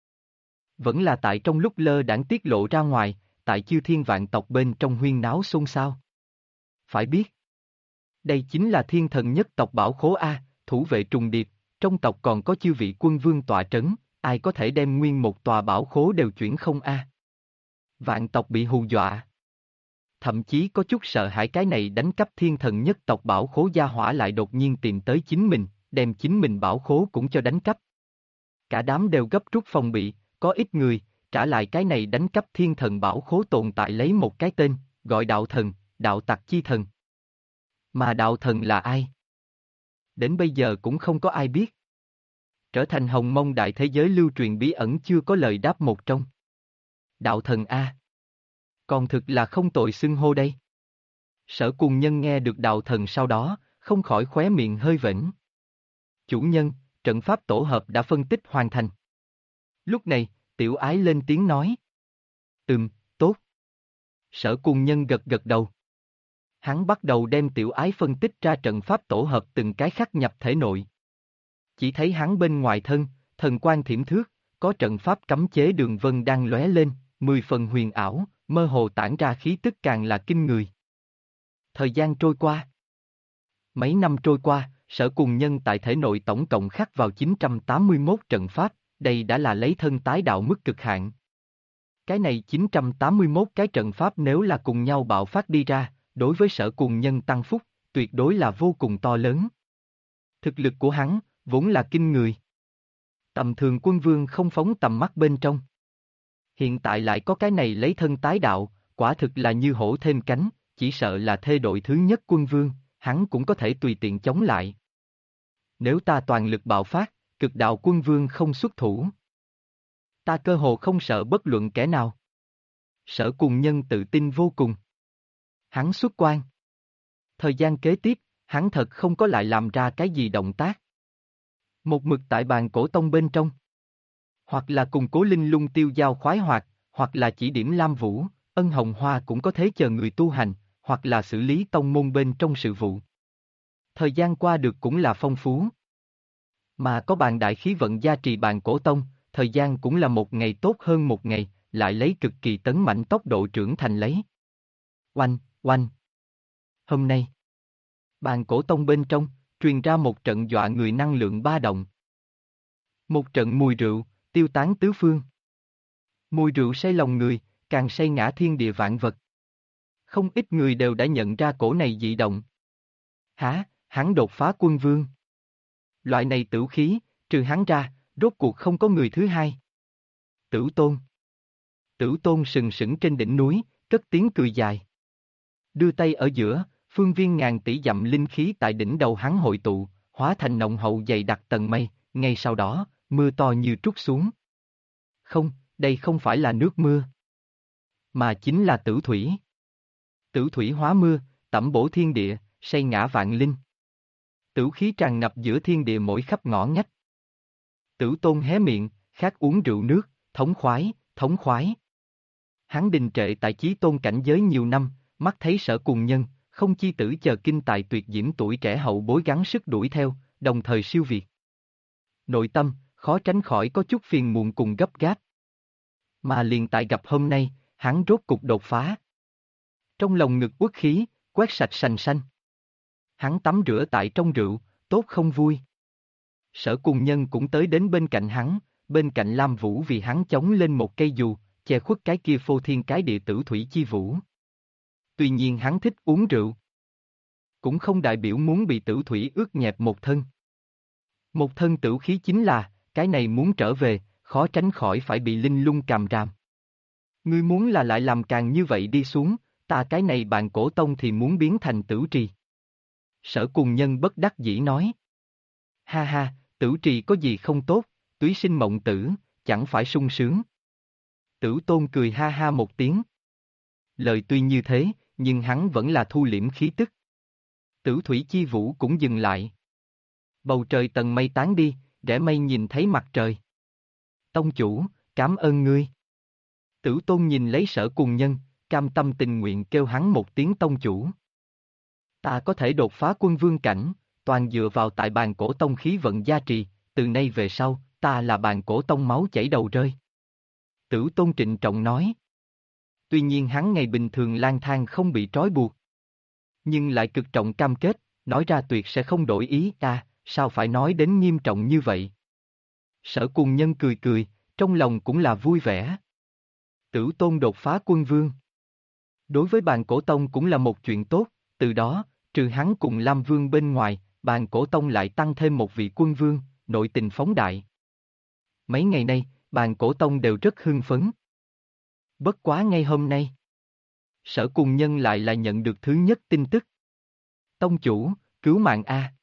Vẫn là tại trong lúc lơ đãng tiết lộ ra ngoài, tại chư thiên vạn tộc bên trong huyên náo xôn xao. Phải biết, đây chính là thiên thần nhất tộc bảo khố A, thủ vệ trùng điệp, trong tộc còn có chư vị quân vương tọa trấn, ai có thể đem nguyên một tòa bảo khố đều chuyển không A. Vạn tộc bị hù dọa. Thậm chí có chút sợ hãi cái này đánh cắp thiên thần nhất tộc bảo khố gia hỏa lại đột nhiên tìm tới chính mình, đem chính mình bảo khố cũng cho đánh cắp. Cả đám đều gấp rút phòng bị, có ít người, trả lại cái này đánh cắp thiên thần bảo khố tồn tại lấy một cái tên, gọi đạo thần, đạo tặc chi thần. Mà đạo thần là ai? Đến bây giờ cũng không có ai biết. Trở thành hồng mông đại thế giới lưu truyền bí ẩn chưa có lời đáp một trong. Đạo thần A. Còn thực là không tội xưng hô đây. Sở Cùng Nhân nghe được đạo thần sau đó, không khỏi khóe miệng hơi vểnh. Chủ nhân, trận pháp tổ hợp đã phân tích hoàn thành. Lúc này, Tiểu Ái lên tiếng nói. Tốt. Sở Cùng Nhân gật gật đầu. Hắn bắt đầu đem Tiểu Ái phân tích ra trận pháp tổ hợp từng cái khắc nhập thể nội. Chỉ thấy hắn bên ngoài thân, thần quang thiểm thước, có trận pháp cấm chế đường vân đang lóe lên, 10 phần huyền ảo, mơ hồ tản ra khí tức càng là kinh người. Thời gian trôi qua. Mấy năm trôi qua, Sở Cùng Nhân tại thể nội tổng cộng khắc vào 981 trận pháp, đây đã là lấy thân tái đạo mức cực hạn. Cái này 981 cái trận pháp nếu là cùng nhau bạo phát đi ra, đối với Sở Cùng Nhân tăng phúc, tuyệt đối là vô cùng to lớn. Thực lực của hắn, vốn là kinh người. Tầm thường quân vương không phóng tầm mắt bên trong. Hiện tại lại có cái này lấy thân tái đạo, quả thực là như hổ thêm cánh, chỉ sợ là thê đội thứ nhất quân vương, hắn cũng có thể tùy tiện chống lại. Nếu ta toàn lực bạo phát, cực đạo quân vương không xuất thủ. Ta cơ hồ không sợ bất luận kẻ nào. Sở Cùng Nhân tự tin vô cùng. Hắn xuất quan. Thời gian kế tiếp, hắn thật không có lại làm ra cái gì động tác. Một mực tại bàn cổ tông bên trong. Hoặc là cùng Cố Linh Lung tiêu giao khoái hoạt, hoặc là chỉ điểm Lam Vũ, Ân Hồng Hoa cũng có thế chờ người tu hành, hoặc là xử lý tông môn bên trong sự vụ. Thời gian qua được cũng là phong phú. Mà có bàn đại khí vận gia trì bàn cổ tông, thời gian cũng là một ngày tốt hơn một ngày, lại lấy cực kỳ tấn mạnh tốc độ trưởng thành lấy. Oanh, oanh. Hôm nay, bàn cổ tông bên trong, truyền ra một trận dọa người năng lượng ba động. Một trận mùi rượu, tiêu tán tứ phương. Mùi rượu say lòng người, càng say ngã thiên địa vạn vật. Không ít người đều đã nhận ra cổ này dị động. Hả, hắn đột phá quân vương. Loại này tửu khí, trừ hắn ra, rốt cuộc không có người thứ hai. Tửu Tôn. Tửu Tôn sừng sững trên đỉnh núi, cất tiếng cười dài. Đưa tay ở giữa, phương viên ngàn tỷ dặm linh khí tại đỉnh đầu hắn hội tụ, hóa thành nồng hậu dày đặc tầng mây, ngay sau đó, mưa to như trút xuống. Không, đây không phải là nước mưa, mà chính là tử thủy. Tử thủy hóa mưa, tẩm bổ thiên địa, say ngã vạn linh. Tử khí tràn ngập giữa thiên địa mỗi khắp ngõ ngách. Tử Tôn hé miệng, khát uống rượu nước, thống khoái, thống khoái. Hắn đình trệ tại chí tôn cảnh giới nhiều năm, mắt thấy Sở Cùng Nhân, không chi tử chờ kinh tài tuyệt diễm tuổi trẻ hậu bối gắng sức đuổi theo, đồng thời siêu việt. Nội tâm, khó tránh khỏi có chút phiền muộn cùng gấp gáp. Mà liền tại gặp hôm nay, hắn rốt cục đột phá. Trong lòng ngực uất khí, quét sạch sành xanh. Hắn tắm rửa tại trong rượu, tốt không vui. Sở Cùng Nhân cũng tới đến bên cạnh hắn, bên cạnh Lam Vũ vì hắn chống lên một cây dù, che khuất cái kia phô thiên cái địa tử thủy chi vũ. Tuy nhiên hắn thích uống rượu. Cũng không đại biểu muốn bị tử thủy ướt nhẹp một thân. Một thân tử khí chính là, cái này muốn trở về, khó tránh khỏi phải bị linh lung càm ràm. Ngươi muốn là lại làm càng như vậy đi xuống, ta cái này bàn cổ tông thì muốn biến thành tử trì. Sở Cùng Nhân bất đắc dĩ nói. Ha ha, tử trì có gì không tốt, Túy sinh mộng tử, chẳng phải sung sướng. Tử Tôn cười ha ha một tiếng. Lời tuy như thế, nhưng hắn vẫn là thu liễm khí tức. Tử Thủy Chi Vũ cũng dừng lại. Bầu trời tầng mây tán đi, rẽ mây nhìn thấy mặt trời. Tông chủ, cảm ơn ngươi. Tử Tôn nhìn lấy Sở Cùng Nhân, cam tâm tình nguyện kêu hắn một tiếng tông chủ. Ta có thể đột phá quân vương cảnh, toàn dựa vào tại bàn cổ tông khí vận gia trì, từ nay về sau, ta là bàn cổ tông máu chảy đầu rơi. Tử Tôn trịnh trọng nói. Tuy nhiên hắn ngày bình thường lang thang không bị trói buộc. Nhưng lại cực trọng cam kết, nói ra tuyệt sẽ không đổi ý sao phải nói đến nghiêm trọng như vậy. Sở Cùng Nhân cười cười, trong lòng cũng là vui vẻ. Tử Tôn đột phá quân vương. Đối với bàn cổ tông cũng là một chuyện tốt, từ đó, trừ hắn cùng Lam Vương bên ngoài, bàn cổ tông lại tăng thêm một vị quân vương, nội tình phóng đại. Mấy ngày nay, bàn cổ tông đều rất hưng phấn. Bất quá ngay hôm nay, Sở Cùng Nhân lại là nhận được thứ nhất tin tức. Tông chủ, cứu mạng A.